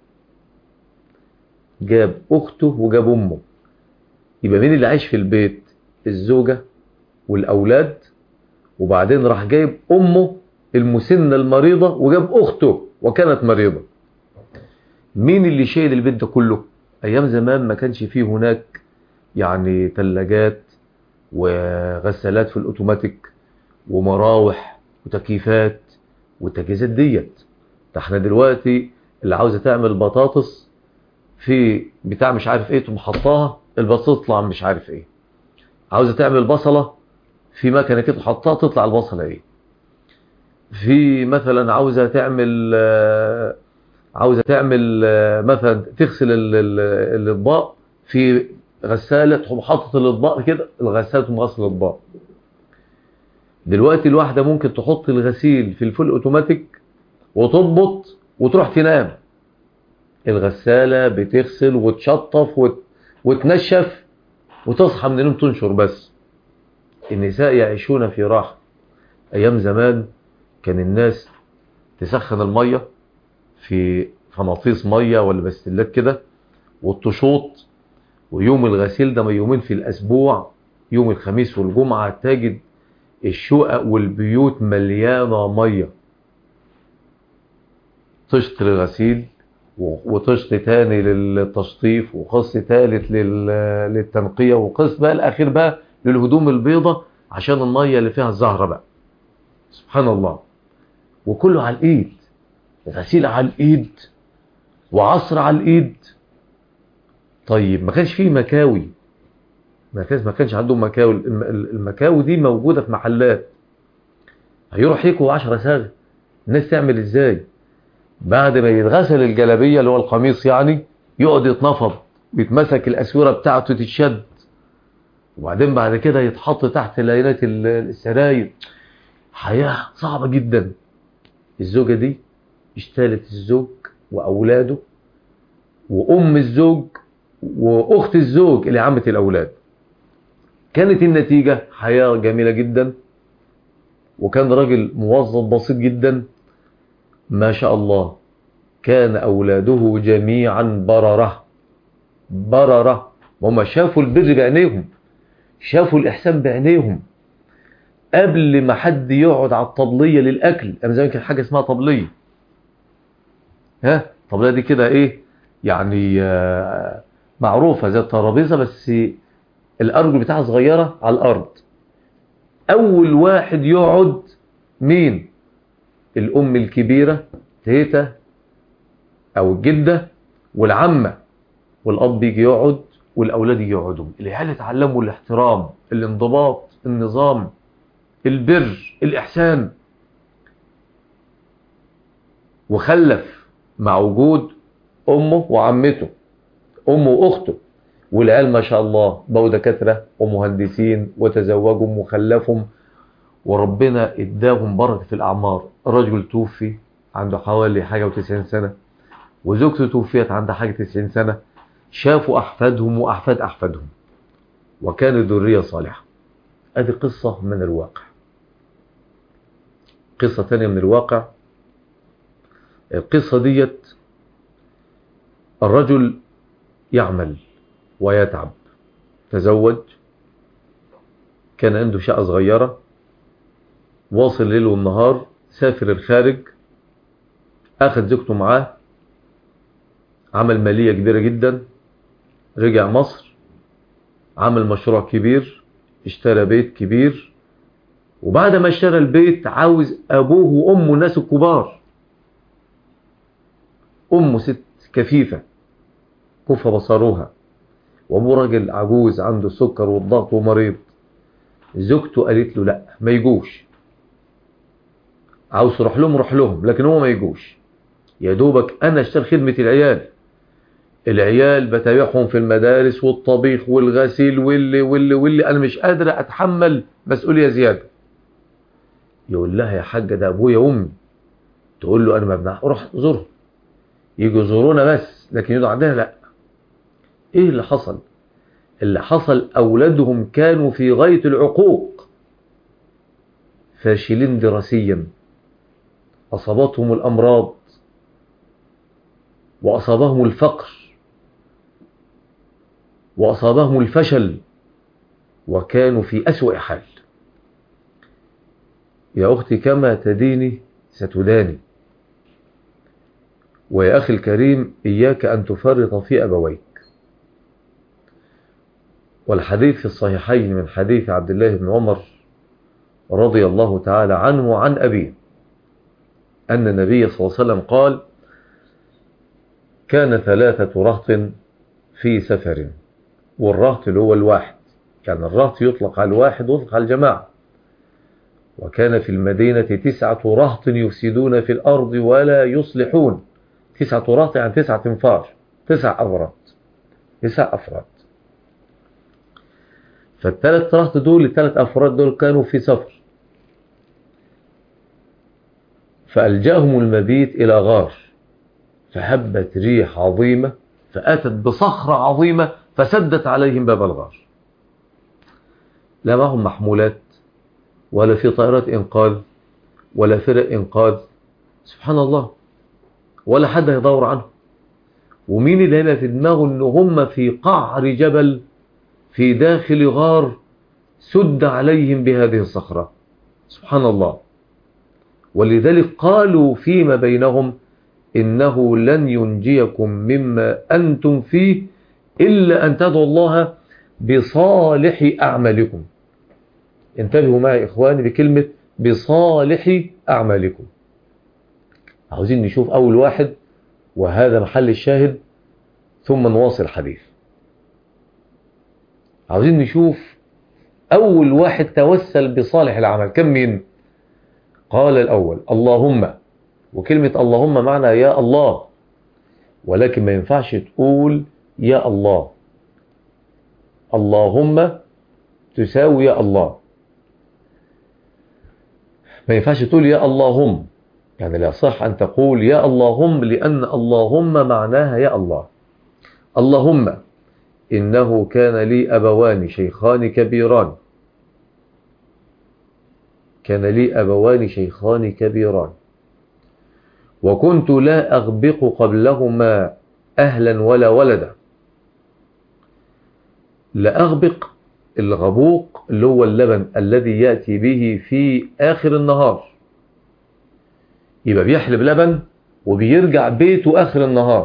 جاب أخته وجاب أمه يبقى مين اللي عايش في البيت؟ الزوجة والأولاد، وبعدين راح جايب أمه المسنة المريضة وجاب أخته وكانت مريضة. مين اللي شايل البيت ده كله؟ أيام زمان ما كانش فيه هناك يعني ثلاجات وغسالات في الأوتوماتيك ومراوح وتكييفات والتجهيزات ديت. ده احنا دلوقتي اللي عاوزة تعمل بطاطس في بتاع مش عارف ايه تقوم حطاها البطاطس تطلع مش عارف ايه، عاوزة تعمل بصلة في مكنة كده تحطها تطلع البصلة ايه، في مثلا عاوزة تعمل عاوزة تعمل مثلا تغسل الاطباق في غسالة تقوم حاطط الاطباق كده الغسالة تقوم غسل الاطباق. دلوقتي الواحدة ممكن تحط الغسيل في الفول اوتوماتيك وتضبط وتروح تنام، الغسالة بتغسل وتشطف وت... وتنشف وتصحى من النوم تنشر بس. النساء يعيشون في راحة. أيام زمان كان الناس تسخن المية في فناطيس مية ولا بستلات كده والتشوط، ويوم الغسيل ده يومين في الأسبوع، يوم الخميس والجمعة تجد الشقق والبيوت مليانة مية، طشت للغسيل وطشت تاني للتشطيف وقص تالت للتنقية وقص بقى الأخير بقى للهدوم البيضة عشان المية اللي فيها الزهرة بقى. سبحان الله. وكله على الإيد، غسيل على الإيد وعصر على الإيد. طيب ما كانش فيه مكاوي، ما كانش ما كانش عندهم مكاوي. المكاوي دي موجودة في محلات، هيروح يكوا عشرة ساغ. الناس تعمل ازاي؟ بعد ما يتغسل الجلابية اللي هو القميص يعني يقعد يتنفض، بيتمسك الأسورة بتاعته تتشد، وبعدين بعد كده يتحط تحت لينات السراير. حياة صعبة جدا. الزوجة دي اشتالت الزوج وأولاده وأم الزوج وأخت الزوج اللي عمت الأولاد. كانت النتيجة حياة جميلة جدا، وكان راجل موظف بسيط جدا ما شاء الله. كان أولاده جميعا بررة بررة، وهم شافوا البر بعينيهم، شافوا الإحسان بعينيهم. قبل ما حد يقعد على الطبلية للأكل، أنا زمان كان حاجة اسمها طبلية، ها الطبلية دي كده إيه يعني آه معروفة زي الترابيزة بس الأرجل بتاعها صغيرة على الأرض. أول واحد يقعد مين؟ الأم الكبيرة تيتا أو الجدة والعمة، والأب يجي يقعد والأولاد يجي يقعدوا. العيال اتعلموا الاحترام، الانضباط، النظام، البر، الإحسان. وخلف مع وجود أمه وعمته، أمه وأخته، والعيال ما شاء الله بقوا دكاترة ومهندسين وتزوجوا وخلفهم، وربنا اداهم بركة في الأعمار. الرجل توفي عنده حوالي حاجة وتسعين سنة، وزوجته توفيت عندها حاجة تسعين سنة. شافوا أحفادهم وأحفاد أحفادهم، وكانت ذرية صالحة. هذه قصة من الواقع. قصة تانية من الواقع. القصة ديت الرجل يعمل ويتعب، تزوج، كان عنده شقة صغيرة، واصل ليل والنهار، سافر الخارج، أخذ زوجته معاه، عمل مالية كبيرة جدا، رجع مصر، عمل مشروع كبير، اشترى بيت كبير. وبعد ما اشترى البيت عاوز أبوه وأمه الناس الكبار. أمه ست كفيفة كف بصروها، وأبوه راجل عجوز عنده سكر والضغط ومريض. زوجته قالت له لا ما يجوش، عاوز تروح لهم روح لهم، لكن هو ما يجوش. يا دوبك أنا اشتغل خدمة العيال، العيال بتابعهم في المدارس والطبيخ والغسيل واللي واللي واللي أنا مش قادر أتحمل مسؤولية زيادة. يقول لها يا حاجة ده أبويا وأمي. تقول له أنا ما بنع روح زورهم، يجوا يزورونا بس، لكن يقعدوا عندنا لا. إيه اللي حصل؟ اللي حصل أولادهم كانوا في غاية العقوق، فاشلين دراسيا، أصابتهم الأمراض وأصابهم الفقر وأصابهم الفشل، وكانوا في أسوأ حال. يا أختي كما تديني ستداني. ويا أخي الكريم إياك أن تفرط في أبويك. والحديث في الصحيحين من حديث عبد الله بن عمر رضي الله تعالى عنه وعن أبيه أن النبي صلى الله عليه وسلم قال: كان ثلاثة رهط في سفر. والرهط اللي هو الواحد، كان الرهط يطلق على الواحد ويطلق على الجماعة. وكان في المدينة تسعة رهط يفسدون في الأرض ولا يصلحون. تسعة رهط يعني تسعة انفار، تسع أفراد، تسع أفراد. فالثلاث رهط دول الثلاث أفراد دول كانوا في سفر، فألجأهم المبيت إلى غار، فهبت ريح عظيمة فأتت بصخرة عظيمة فسدت عليهم باب الغار. لا معهم محمولات ولا في طائرات إنقاذ ولا فرق إنقاذ، سبحان الله، ولا حد يدور عنه. ومين اللي هنا في دماغه إن هم في قعر جبل في داخل غار سد عليهم بهذه الصخرة؟ سبحان الله. ولذلك قالوا فيما بينهم: إنه لن ينجيكم مما أنتم فيه إلا أن تدعوا الله بصالح أعمالكم. انتبهوا معي إخواني بكلمة بصالح أعمالكم. عاوزين نشوف أول واحد، وهذا محل الشاهد، ثم نواصل الحديث. عاوزين نشوف أول واحد توسل بصالح العمل كم مين؟ قال الأول اللهم. وكلمة اللهم معنى يا الله، ولكن ما ينفعش تقول يا الله. اللهم تساوي يا الله، ما ينفعش تقول يا اللهم. يعني لا صح أن تقول يا اللهم، لأن اللهم معناها يا الله. اللهم إنه كان لي أبوان شيخان كبيران، كان لي أبوان شيخان كبيران، وكنت لا أغبق قبلهما أهلا ولا ولدا. لا أغبق، الغبوق اللي هو اللبن الذي يأتي به في آخر النهار، يبقى بيحلب لبن وبيرجع بيته آخر النهار.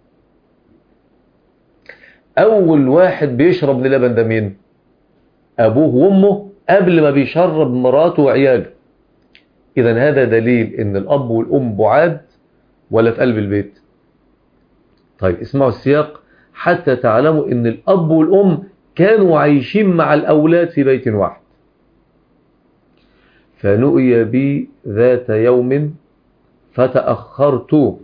أول واحد بيشرب من اللبن ده مين؟ أبوه وأمه، قبل ما بيشرب مراته وعياله. إذا هذا دليل إن الأب والأم بعاد ولا في قلب البيت. طيب اسمعوا السياق حتى تعلموا إن الأب والأم كانوا عايشين مع الأولاد في بيت واحد. فنؤي بي ذات يوم فتأخرت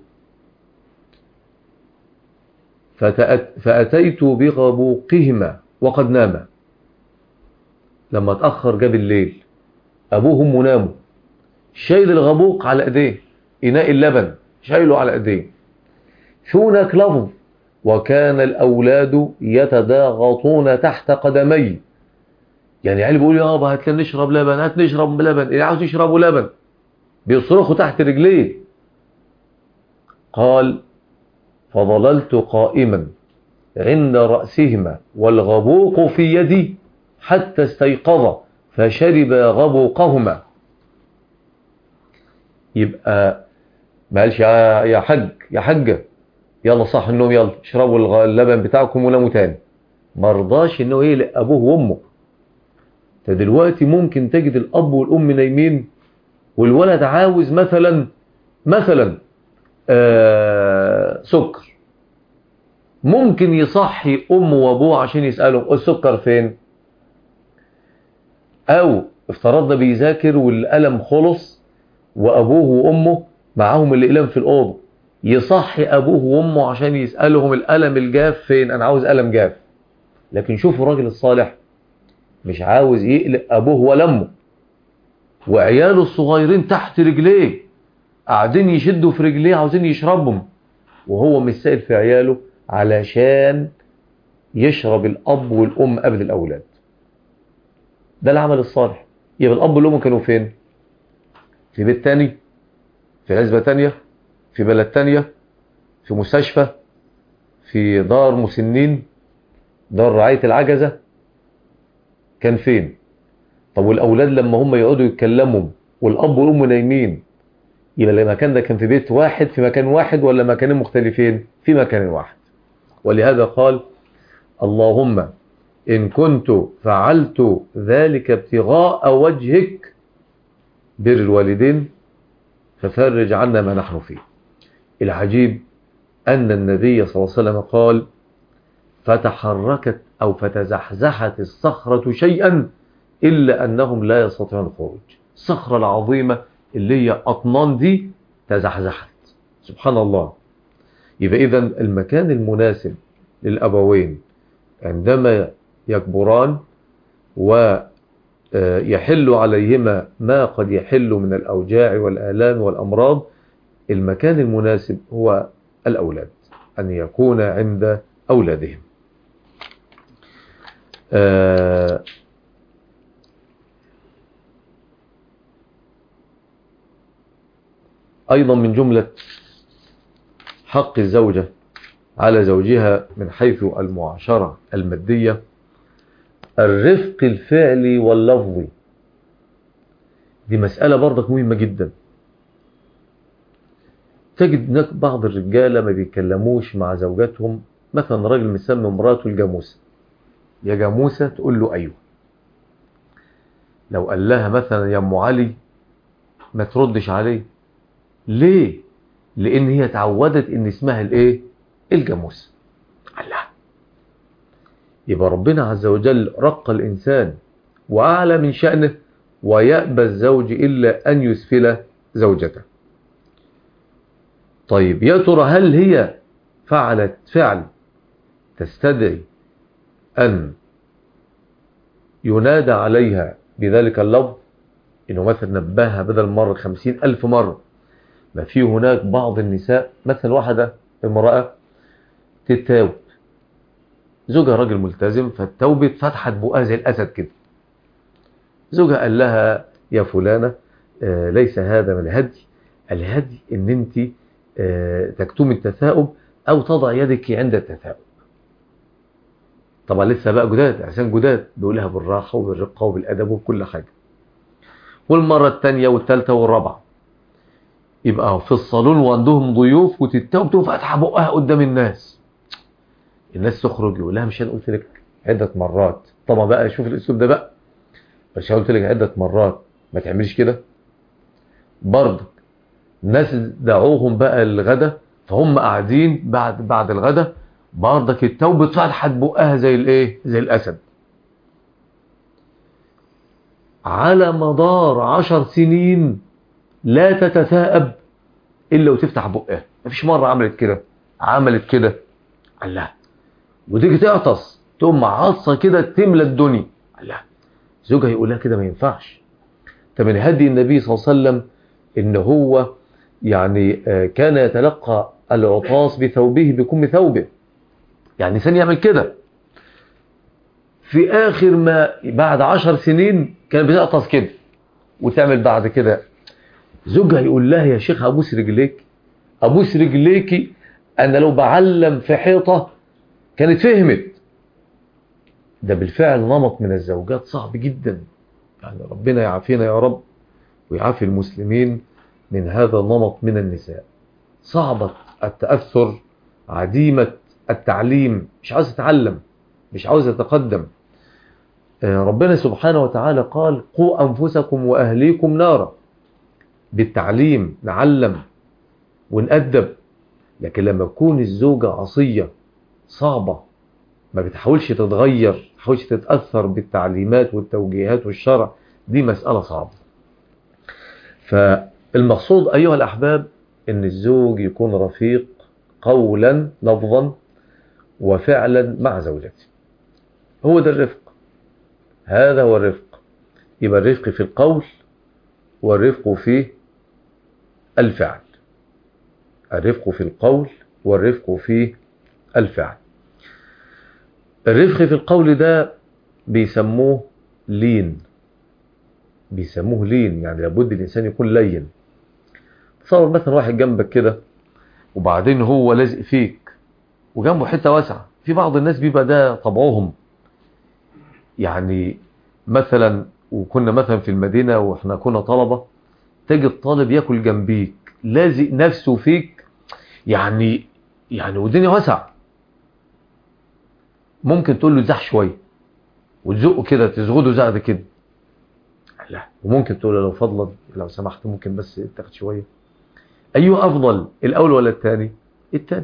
فأتيت بغبوقهما وقد ناما. لما تأخر جاب الليل، أبوهم ناموا، شايل الغبوق على ايديه، إناء اللبن شايله على ايديه. شو هناك لفظ: وكان الأولاد يتداغطون تحت قدمي. يعني عيال بيقول يا بابا هات لنا نشرب لبن، هات نشرب لبن، اللي عاوز يشربوا لبن، بيصرخوا تحت رجليه. قال: فظللت قائما عند رأسهما والغبوق في يدي حتى استيقظ فشرب غبوقهما. يبقى ما قالش يا حج يا حجة يلا صح النوم، يلا اشربوا اللبن بتاعكم وناموا تاني. مرضاش انه يقلق ابوه وامه. فدلوقتي ممكن تجد الاب والام نايمين والولد عاوز مثلا مثلا آه سكر، ممكن يصحي امه وابوه عشان يسألهم السكر فين. او افترضنا بيذاكر والقلم خلص وابوه وامه معاهم الاقلام في الاوضه، يصحي أبوه وأمه عشان يسألهم القلم الجاف فين، أنا عاوز قلم جاف. لكن شوفوا الراجل الصالح مش عاوز يقلق أبوه ولا أمه، وعياله الصغيرين تحت رجليه قاعدين يشدوا في رجليه عاوزين يشربهم، وهو مش سائل في عياله علشان يشرب الأب والأم قبل الأولاد. ده العمل الصالح. يبقى الأب والأم كانوا فين؟ في بيت تاني، في عزبة تانية، في بلد تانية، في مستشفى، في دار مسنين، دار رعاية العجزة، كان فين؟ طب والأولاد لما هم يقعدوا يتكلموا والأب والأم نايمين، يبقى المكان ده كان في بيت واحد في مكان واحد ولا مكانين مختلفين؟ في مكان واحد. ولهذا قال اللهم إن كنت فعلت ذلك ابتغاء وجهك بر الوالدين ففرج عنا ما نحن فيه. العجيب أن النبي صلى الله عليه وسلم قال فتحركت أو فتزحزحت الصخرة شيئا إلا أنهم لا يستطيعون الخروج. الصخرة العظيمة اللي هي أطنان دي تزحزحت، سبحان الله. يبقى إذن المكان المناسب للأبوين عندما يكبران ويحل عليهما ما قد يحل من الأوجاع والآلام والأمراض، المكان المناسب هو الأولاد، أن يكون عند أولادهم. آه أيضا من جملة حق الزوجة على زوجها من حيث المعاشرة المادية الرفق الفعلي واللفظي. دي مسألة برضك مهمة جدا. تجد هناك بعض الرجالة ما بيتكلموش مع زوجاتهم، مثلا راجل مسمي مراته الجاموسة، يا جاموسة تقول له أيوه. لو قال لها مثلا يا أم علي ما تردش عليه. ليه؟ لأن هي تعودت إن اسمها الإيه؟ الجاموسة. الله. يبقى ربنا عز وجل رق الإنسان وأعلى من شأنه، ويأبى الزوج إلا أن يسفل زوجته. طيب يا ترى هل هي فعلت فعل تستدعي أن ينادى عليها بذلك اللفظ؟ إنه مثلا نبهها بدل مرة خمسين ألف مرة. ما في هناك بعض النساء مثلا واحدة امرأة تتاوب، زوجها راجل ملتزم فالتوبة فتحت بقها زي الأسد كده. زوجها قال لها يا فلانة آه ليس هذا من الهدي، الهدي ان انت آه تكتمي التثاؤب او تضع يدك عند التثاؤب. طبعا لسه بقى جداد، عشان جداد بيقولها بالراحة وبالرقة وبالأدب وبكل حاجة. والمرة الثانية والثالثة والرابعة يبقى في الصالون وعندهم ضيوف وتتوب وفتح بقها قدام الناس، الناس تخرج يقول لها مش انا قلت لك عدة مرات. طبعا بقى شوف الاسلوب ده بقى، مش قلت لك عدة مرات ما تعمليش كده. برضك الناس دعوهم بقى الغدا، فهم قاعدين بعد بعد الغدا برضك التوبة فتحت بقها زي الايه؟ زي الاسد. على مدار عشر سنين لا تتثاءب الا وتفتح بقها. مفيش مرة عملت كده، عملت كده الله، وتيجي تعطس تقوم عطسه كده تملى الدنيا الله. زوجها يقول لها كده ما ينفعش. طب من هدي النبي صلى الله عليه وسلم ان هو يعني كان يتلقى العطاس بثوبه بكم ثوبه، يعني انسان يعمل كده. في اخر ما بعد عشر سنين كان بتعطس كده وتعمل بعد كده. زوجها يقول لها يا شيخ ابوس رجليك ابوس رجليكي، انا لو بعلم في حيطه كانت فهمت. ده بالفعل نمط من الزوجات صعب جدا، يعني ربنا يعافينا يا رب ويعافي المسلمين من هذا النمط من النساء. صعبة التأثر، عديمة التعليم، مش عاوز يتعلم، مش عاوز يتقدم. ربنا سبحانه وتعالى قال قوا أنفسكم وأهليكم نارا. بالتعليم نعلم ونأدب. لكن لما تكون الزوجة عصية صعبة ما بتحاولش تتغير، ما بتحاولش تتأثر بالتعليمات والتوجيهات والشرع، دي مسألة صعبة. فالمقصود أيها الأحباب ان الزوج يكون رفيق قولا لفظا وفعلا مع زوجته. هو ده الرفق، هذا هو الرفق. يبقى الرفق في القول والرفق في الفعل، الرفق في القول والرفق في الفعل. الرفق في القول ده بيسموه لين، بيسموه لين، يعني لابد الإنسان يكون لين. تصور مثلا واحد جنبك كده وبعدين هو لازق فيك وجنبه حتة واسعة. في بعض الناس بيبقى ده طبعهم، يعني مثلا وكنا مثلا في المدينة واحنا كنا طلبة، تجي الطالب ياكل جنبيك لازق نفسه فيك، يعني يعني والدنيا واسع، ممكن تقول له زح شوية وتزقه كده، تزغده زغد كده، لا، وممكن تقول له لو فضلا لو سمحت ممكن بس تاخد شوية. أيوه أفضل، الأول ولا الثاني؟ الثاني.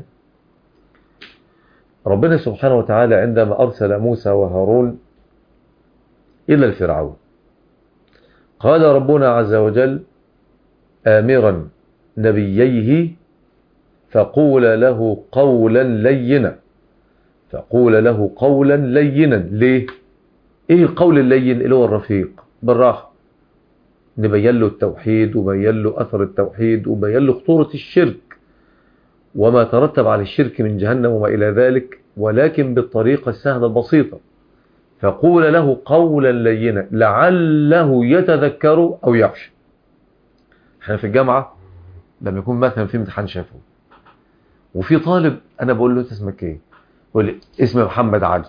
ربنا سبحانه وتعالى عندما أرسل موسى وهارون إلى الفرعون قال ربنا عز وجل آمرا نبييه فقول له قولا لينا، فقول له قولا لينا. ليه؟ ايه القول اللين؟ اللي هو الرفيق، بالراحة، نبين له التوحيد وبين له أثر التوحيد وبين له خطورة الشرك وما ترتب على الشرك من جهنم وما إلى ذلك، ولكن بالطريقة السهلة البسيطة. فقول له قولا لينا لعله يتذكر أو يخشى. احنا في الجامعة لما يكون مثلا في امتحان شافه وفي طالب أنا بقول له أنت اسمك إيه؟ يقول لي اسمي محمد علي.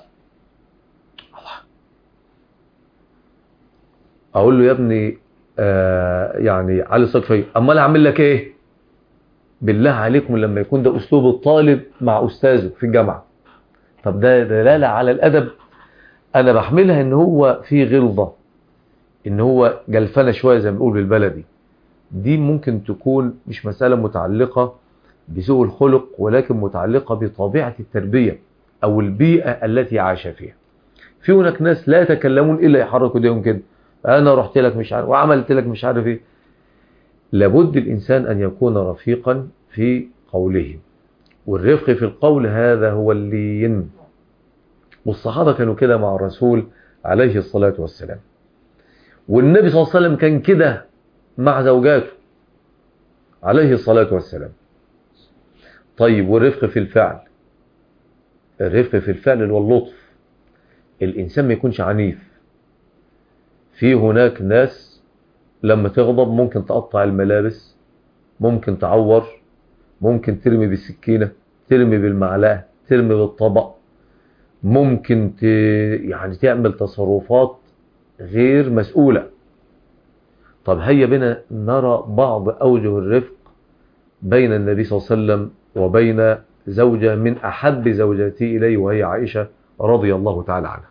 أقول له يا ابني آه يعني علي صدفي، أمال أعمل لك إيه؟ بالله عليكم لما يكون ده أسلوب الطالب مع أستاذه في الجامعة، طب ده دلالة على الأدب؟ أنا بحملها إن هو في غلظة، إن هو جلفنة شوية زي ما بنقول بالبلدي. دي ممكن تكون مش مسألة متعلقة بسوء الخلق، ولكن متعلقة بطبيعة التربية أو البيئة التي عاش فيها. في هناك ناس لا يتكلمون إلا يحركوا ايديهم كده، أنا رحت لك مش عارف وعملت لك مش عارف إيه. لابد الإنسان أن يكون رفيقا في قوله، والرفق في القول هذا هو اللين. والصحابة كانوا كده مع الرسول عليه الصلاة والسلام، والنبي صلى الله عليه وسلم كان كده مع زوجاته عليه الصلاة والسلام. طيب والرفق في الفعل؟ الرفق في الفعل اللي هو اللطف، الإنسان ما يكونش عنيف. في هناك ناس لما تغضب ممكن تقطع الملابس، ممكن تعور، ممكن ترمي بالسكينة، ترمي بالمعلقة، ترمي بالطبق، ممكن ت... يعني تعمل تصرفات غير مسؤولة. طب هيا بنا نرى بعض أوجه الرفق بين النبي صلى الله عليه وسلم وبين زوجة من أحب زوجاته إليه وهي عائشة رضي الله تعالى عنها.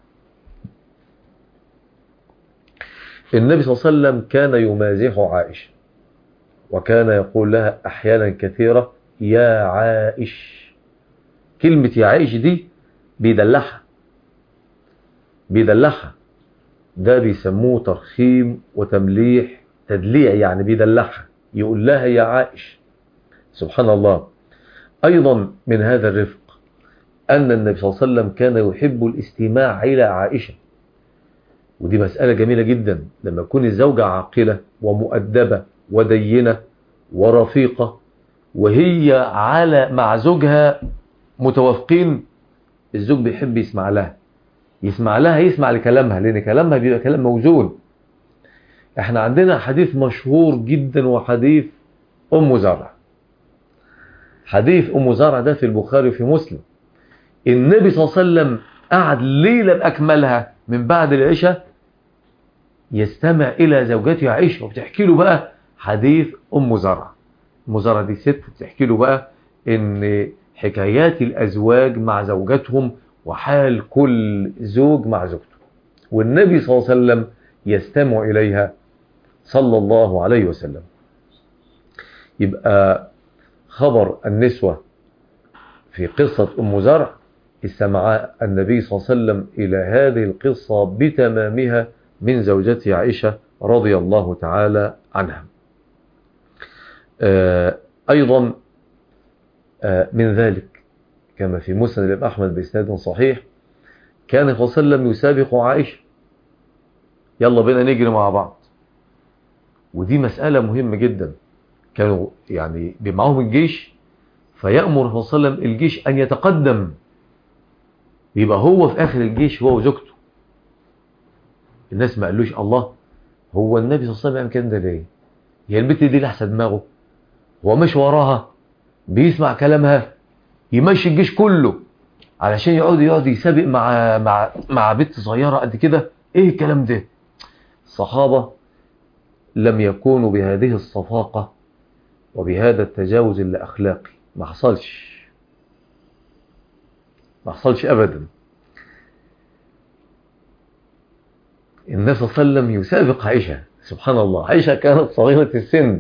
النبي صلى الله عليه وسلم كان يمازح عائشة، وكان يقول لها أحيانا كثيرة يا عائش. كلمة يا عائش دي بيدلعها، بيدلعها، ده بيسموه ترخيم وتمليح، تدليع يعني بيدلعها، يقول لها يا عائش. سبحان الله. أيضا من هذا الرفق أن النبي صلى الله عليه وسلم كان يحب الاستماع إلى عائشة، ودي مسألة جميلة جدا. لما تكون الزوجة عاقلة ومؤدبة ودينة ورفيقة وهي على مع زوجها متوافقين، الزوج بيحب يسمع لها، يسمع لها، يسمع لكلامها، لأن كلامها بيبقى كلام موزون. احنا عندنا حديث مشهور جدا وحديث أم زرع. حديث أم زرع ده في البخاري وفي مسلم. النبي صلى الله عليه وسلم قعد ليلة بأكملها من بعد العشاء يستمع إلى زوجته عائشة وبتحكي له بقى حديث أم زرع. أم زرع دي ست بتحكي له بقى إن حكايات الأزواج مع زوجاتهم وحال كل زوج مع زوجته، والنبي صلى الله عليه وسلم يستمع إليها صلى الله عليه وسلم. يبقى خبر النسوة في قصة أم زرع استمع النبي صلى الله عليه وسلم إلى هذه القصة بتمامها من زوجته عائشة رضي الله تعالى عنها. أيضا من ذلك كما في مسند الإمام أحمد بإسناد صحيح كان صلى الله عليه وسلم يسابق عائشة، يلا بينا نجري مع بعض. ودي مسألة مهمة جدا، كانوا يعني بمعهم الجيش فيأمر صلى الله عليه وسلم الجيش أن يتقدم، يبقى هو في آخر الجيش هو وزوجته. الناس ما قالوش الله هو النبي صلى الله عليه وسلم يعمل كده ليه؟ هي البت دي لحسن دماغه، هو مش وراها بيسمع كلامها يمشي الجيش كله علشان يقعد يقعد يسابق مع مع مع بنت صغيره قد كده؟ ايه الكلام ده؟ الصحابه لم يكونوا بهذه الصفاقه وبهذا التجاوز الاخلاقي، ما حصلش ما حصلش ابدا. النبي صلى الله عليه وسلم يسابق عائشه، سبحان الله، عائشه كانت صغيره السن،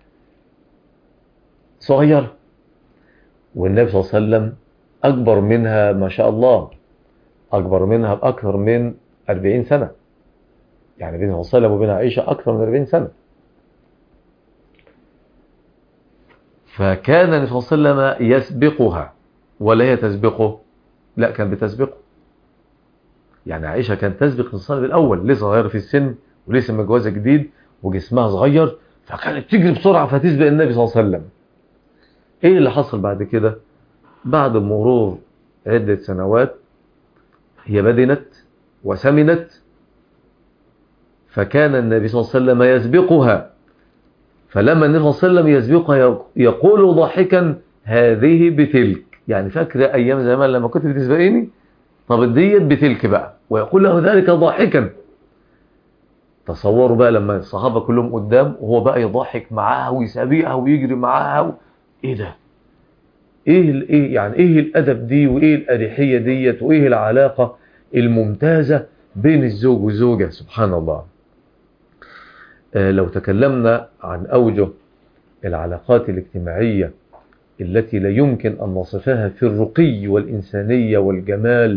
صغيره، والنبي صلى الله عليه وسلم أكبر منها ما شاء الله، أكبر منها بأكثر من أربعين سنة، يعني بين صلى الله عليه وسلم وبين عائشة أكثر من أربعين سنة. فكان النبي صلى الله عليه وسلم يسبقها ولا هي تسبقه؟ لا، كان بتسبقه. يعني عائشة كانت تسبق الصلاة الأول، لسه صغيرة في السن ولسه متجوزة جديد وجسمها صغير، فكانت تجري بسرعة فتسبق النبي صلى الله عليه وسلم. إيه اللي حصل بعد كده؟ بعد مرور عدة سنوات هي بدنت وسمنت، فكان النبي صلى الله عليه وسلم يسبقها، فلما النبي صلى الله عليه وسلم يسبقها يقول ضاحكا هذه بتلك، يعني فاكرة أيام زمان لما كنت بتسبقيني؟ طب ديت بتلك بقى، ويقول له ذلك ضاحكا. تصوروا بقى لما الصحابة كلهم قدام وهو بقى يضحك معاها ويسابقها ويجري معاها و... ايه ده؟ ايه ايه يعني ايه الادب دي وايه الاريحيه ديت وايه العلاقه الممتازه بين الزوج والزوجه؟ سبحان الله. آه لو تكلمنا عن اوجه العلاقات الاجتماعيه التي لا يمكن ان نصفها في الرقي والانسانيه والجمال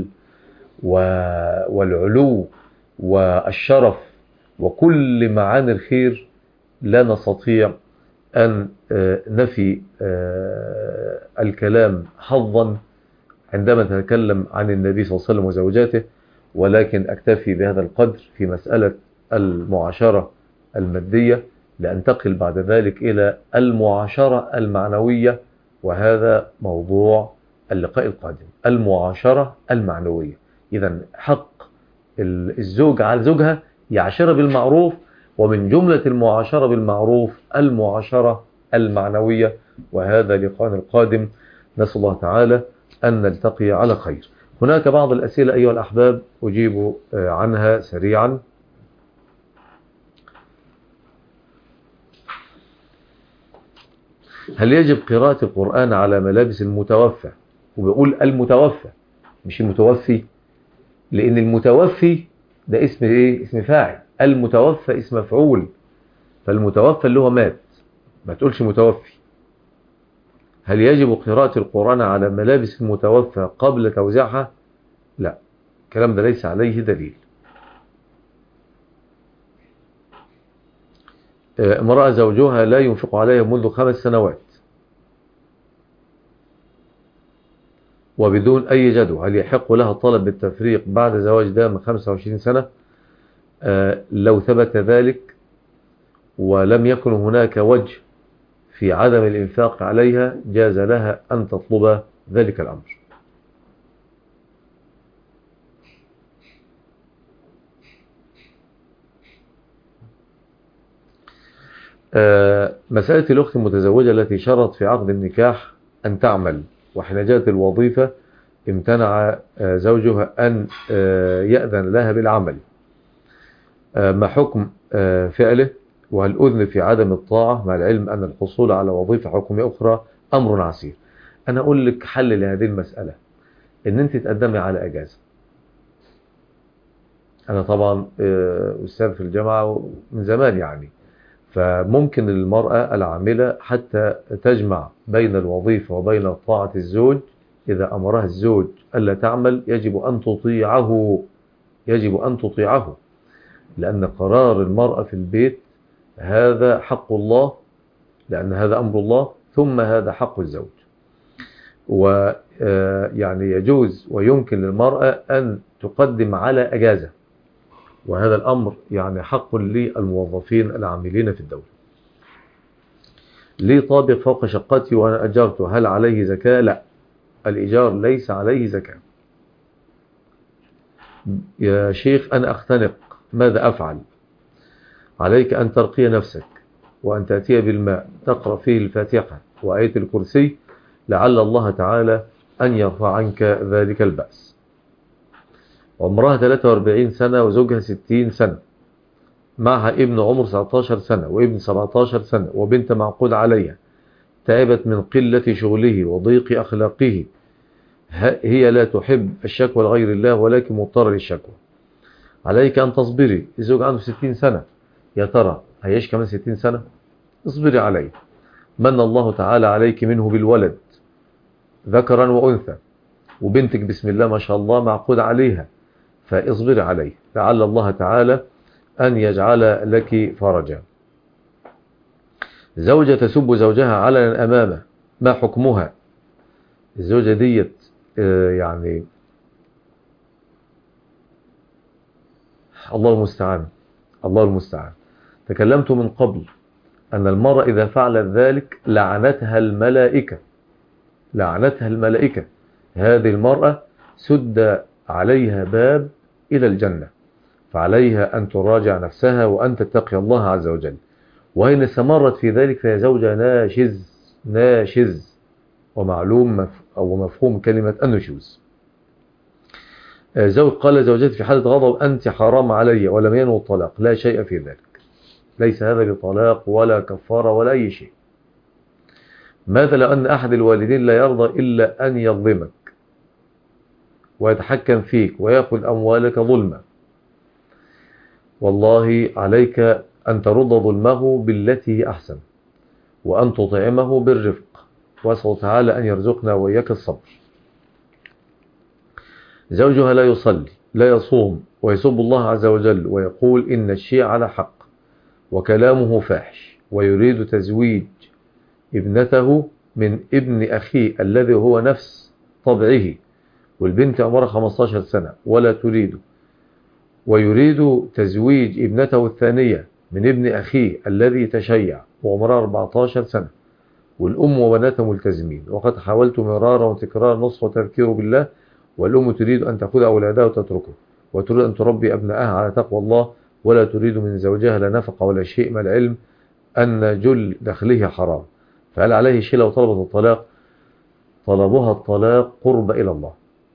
والعلو والشرف وكل معاني الخير، لا نستطيع أن نفي الكلام حظا عندما نتكلم عن النبي صلى الله عليه وسلم وزوجاته، ولكن أكتفي بهذا القدر في مسألة المعاشرة المادية، لأنتقل بعد ذلك إلى المعاشرة المعنوية، وهذا موضوع اللقاء القادم، المعاشرة المعنوية. إذن حق الزوج على زوجها يعاشرها بالمعروف، ومن جملة المعاشرة بالمعروف المعاشرة المعنوية، وهذا لقاء القادم. نسأل الله تعالى أن نلتقي على خير. هناك بعض الأسئلة أيها الأحباب أجيب عنها سريعا. هل يجب قراءة القرآن على ملابس المتوفى؟ وبيقول المتوفى مش المتوفي، لأن المتوفي ده اسم إيه؟ اسم فاعل، المتوفى اسم مفعول، فالمتوفى اللي هو مات، ما تقولش متوفي. هل يجب قراءة القرآن على ملابس المتوفى قبل توزيعها؟ لا، الكلام ده ليس عليه دليل. امرأة زوجها لا ينفق عليها منذ خمس سنوات وبدون أي جدوى، هل يحق لها الطلب بالتفريق بعد زواج دام خمسة وعشرين سنة؟ آه لو ثبت ذلك ولم يكن هناك وجه في عدم الإنفاق عليها جاز لها أن تطلب ذلك الأمر. آه مسألة الأخت المتزوجة التي شرط في عقد النكاح أن تعمل، وحين جاءت الوظيفة امتنع آه زوجها أن آه يأذن لها بالعمل، آه ما حكم آه فعله؟ وهل أذن في عدم الطاعة مع العلم أن الحصول على وظيفة حكومية أخرى أمر عسير؟ أنا أقول لك حل لهذه المسألة، إن أنت تقدمي على أجازة. أنا طبعا أستاذ في الجامعة من زمان يعني، فممكن المرأة العاملة حتى تجمع بين الوظيفة وبين طاعة الزوج. إذا أمرها الزوج ألا تعمل يجب أن تطيعه، يجب أن تطيعه، لأن قرار المرأة في البيت هذا حق الله، لأن هذا أمر الله، ثم هذا حق الزوج. ويعني يجوز ويمكن للمرأة أن تقدم على أجازة، وهذا الأمر يعني حق للموظفين العاملين في الدولة. لي طابق فوق شقتي وأنا أجرته، هل عليه زكاة؟ لا، الإيجار ليس عليه زكاة. يا شيخ أنا أختنق، ماذا أفعل؟ عليك أن ترقي نفسك، وأن تأتي بالماء تقرأ فيه الفاتحة وآية الكرسي، لعل الله تعالى أن يرفع عنك ذلك البأس. عمرها ثلاثة وأربعين سنة وزوجها ستين سنة، معها ابن عمر تسعة عشر سنة وابن سبعة عشر سنة وبنت معقود عليها، تعبت من قلة شغله وضيق أخلاقه، هي لا تحب الشكوى لغير الله ولكن مضطرة للشكوى. عليك أن تصبري. الزوج عنده ستين سنة، يا ترى هيعيش كمان ستين سنة؟ اصبري عليه. من الله تعالى عليك منه بالولد ذكرا وأنثى، وبنتك بسم الله ما شاء الله معقود عليها، فاصبري عليه، لعل الله تعالى أن يجعل لك فرجا. زوجة تسب زوجها علنا أمامه، ما حكمها؟ الزوجة ديت يعني الله المستعان، الله المستعان. تكلمت من قبل أن المرأة إذا فعلت ذلك لعنتها الملائكة، لعنتها الملائكة. هذه المرأة سد عليها باب إلى الجنة، فعليها أن تراجع نفسها وأن تتقي الله عز وجل. وإن استمرت في ذلك فهي زوجة ناشز، ناشز، ومعلوم أو مفهوم كلمة النشوز. زوج قال زوجتي في حالة غضب أنت حرام علي، ولم ينوي الطلاق، لا شيء في ذلك، ليس هذا بطلاق ولا كفارة ولا أي شيء. ماذا لو أن أحد الوالدين لا يرضى إلا أن يظلمك ويتحكم فيك ويأخذ أموالك ظلما؟ والله عليك أن ترد ظلمه بالتي هي أحسن، وأن تطعمه بالرفق، وأسأل تعالى أن يرزقنا وإياك الصبر. زوجها لا يصلي لا يصوم ويسب الله عز وجل ويقول إن الشيعة على حق وكلامه فاحش، ويريد تزويج ابنته من ابن أخيه الذي هو نفس طبعه، والبنت عمرها خمسة عشر سنة ولا تريده، ويريد تزويج ابنته الثانية من ابن أخيه الذي تشيع وعمرها أربعة عشر سنة، والأم وبناتها ملتزمين. وقد حاولت مرارا وتكرارا نصح وتذكير بالله، والأم تريد أن تأخذ أولادها وتتركه، وتريد أن تربي أبنائها على تقوى الله، ولا تريد من زوجها لا نفقة ولا شيء، مع العلم أن جل دخله حرام. فهل عليه شيء لو طلبت الطلاق؟ طلبها الطلاق قرب إلى الله،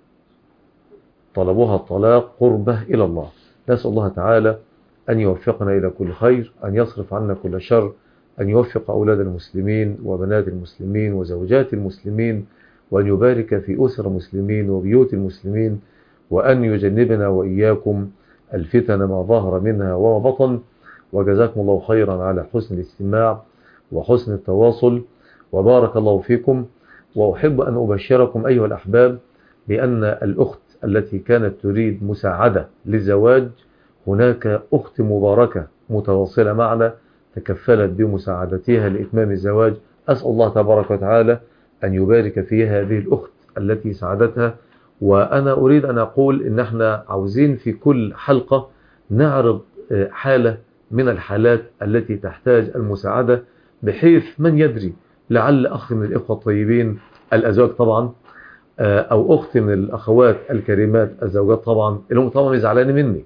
طلبها الطلاق قربة إلى الله. نسأل الله تعالى أن يوفقنا إلى كل خير، أن يصرف عنا كل شر، أن يوفق أولاد المسلمين وبنات المسلمين وزوجات المسلمين، وأن يبارك في أسر المسلمين وبيوت المسلمين، وأن يجنبنا وإياكم الفتن ما ظهر منها وما بطن. وجزاكم الله خيرا على حسن الاستماع وحسن التواصل، وبارك الله فيكم. وأحب أن أبشركم أيها الأحباب بأن الأخت التي كانت تريد مساعدة للزواج، هناك أخت مباركة متواصلة معنا تكفلت بمساعدتها لإتمام الزواج. أسأل الله تبارك وتعالى أن يبارك في هذه الأخت التي ساعدتها. وأنا أريد أن أقول إن احنا عاوزين في كل حلقة نعرض حالة من الحالات التي تحتاج المساعدة، بحيث من يدري لعل أخ من الإخوة الطيبين الأزواج طبعا، أو أخت من الأخوات الكريمات الزوجات طبعا، اللي هم طبعا يزعلان مني،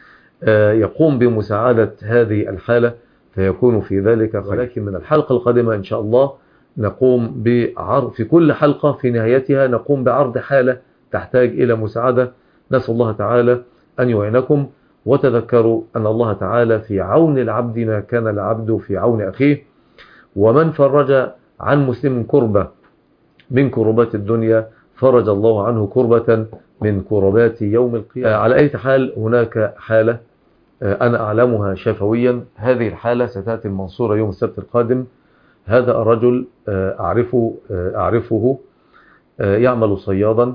يقوم بمساعدة هذه الحالة فيكون في ذلك خير. ولكن من الحلقة القادمة إن شاء الله نقوم بعرض، في كل حلقة في نهايتها نقوم بعرض حالة تحتاج إلى مساعدة. نسأل الله تعالى أن يعينكم، وتذكروا أن الله تعالى في عون العبد ما كان العبد في عون أخيه، ومن فرج عن مسلم كربة من كربات الدنيا فرج الله عنه كربة من كربات يوم القيامة. على أي حال هناك حالة أنا أعلمها شفويا، هذه الحالة ستأتي المنصورة يوم السبت القادم. هذا الرجل أعرفه, أعرفه يعمل صيادا،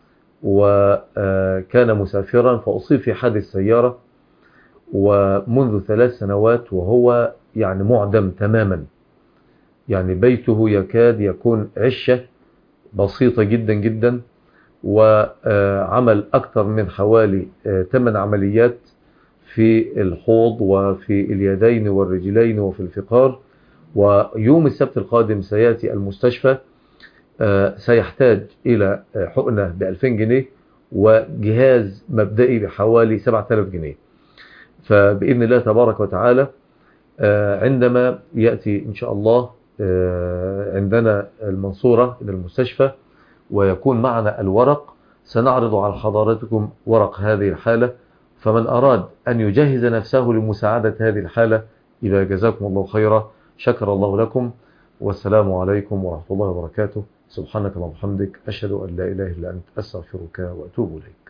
وكان مسافرا فأصيب في حادث سيارة، ومنذ ثلاث سنوات وهو يعني معدم تماما، يعني بيته يكاد يكون عشة بسيطة جدا جدا، وعمل أكثر من حوالي ثمان عمليات في الحوض وفي اليدين والرجلين وفي الفقار. ويوم السبت القادم سيأتي المستشفى، سيحتاج إلى حقنة بألفين جنيه وجهاز مبدئي بحوالي سبعة آلاف جنيه. فبإذن الله تبارك وتعالى عندما يأتي إن شاء الله عندنا المنصورة إلى المستشفى ويكون معنا الورق، سنعرض على حضراتكم ورق هذه الحالة، فمن أراد أن يجهز نفسه لمساعدة هذه الحالة إذا جزاكم الله خيرا. شكر الله لكم، والسلام عليكم ورحمة الله وبركاته. سبحانك اللهم وبحمدك، أشهد أن لا إله إلا أنت، أستغفرك وأتوب إليك.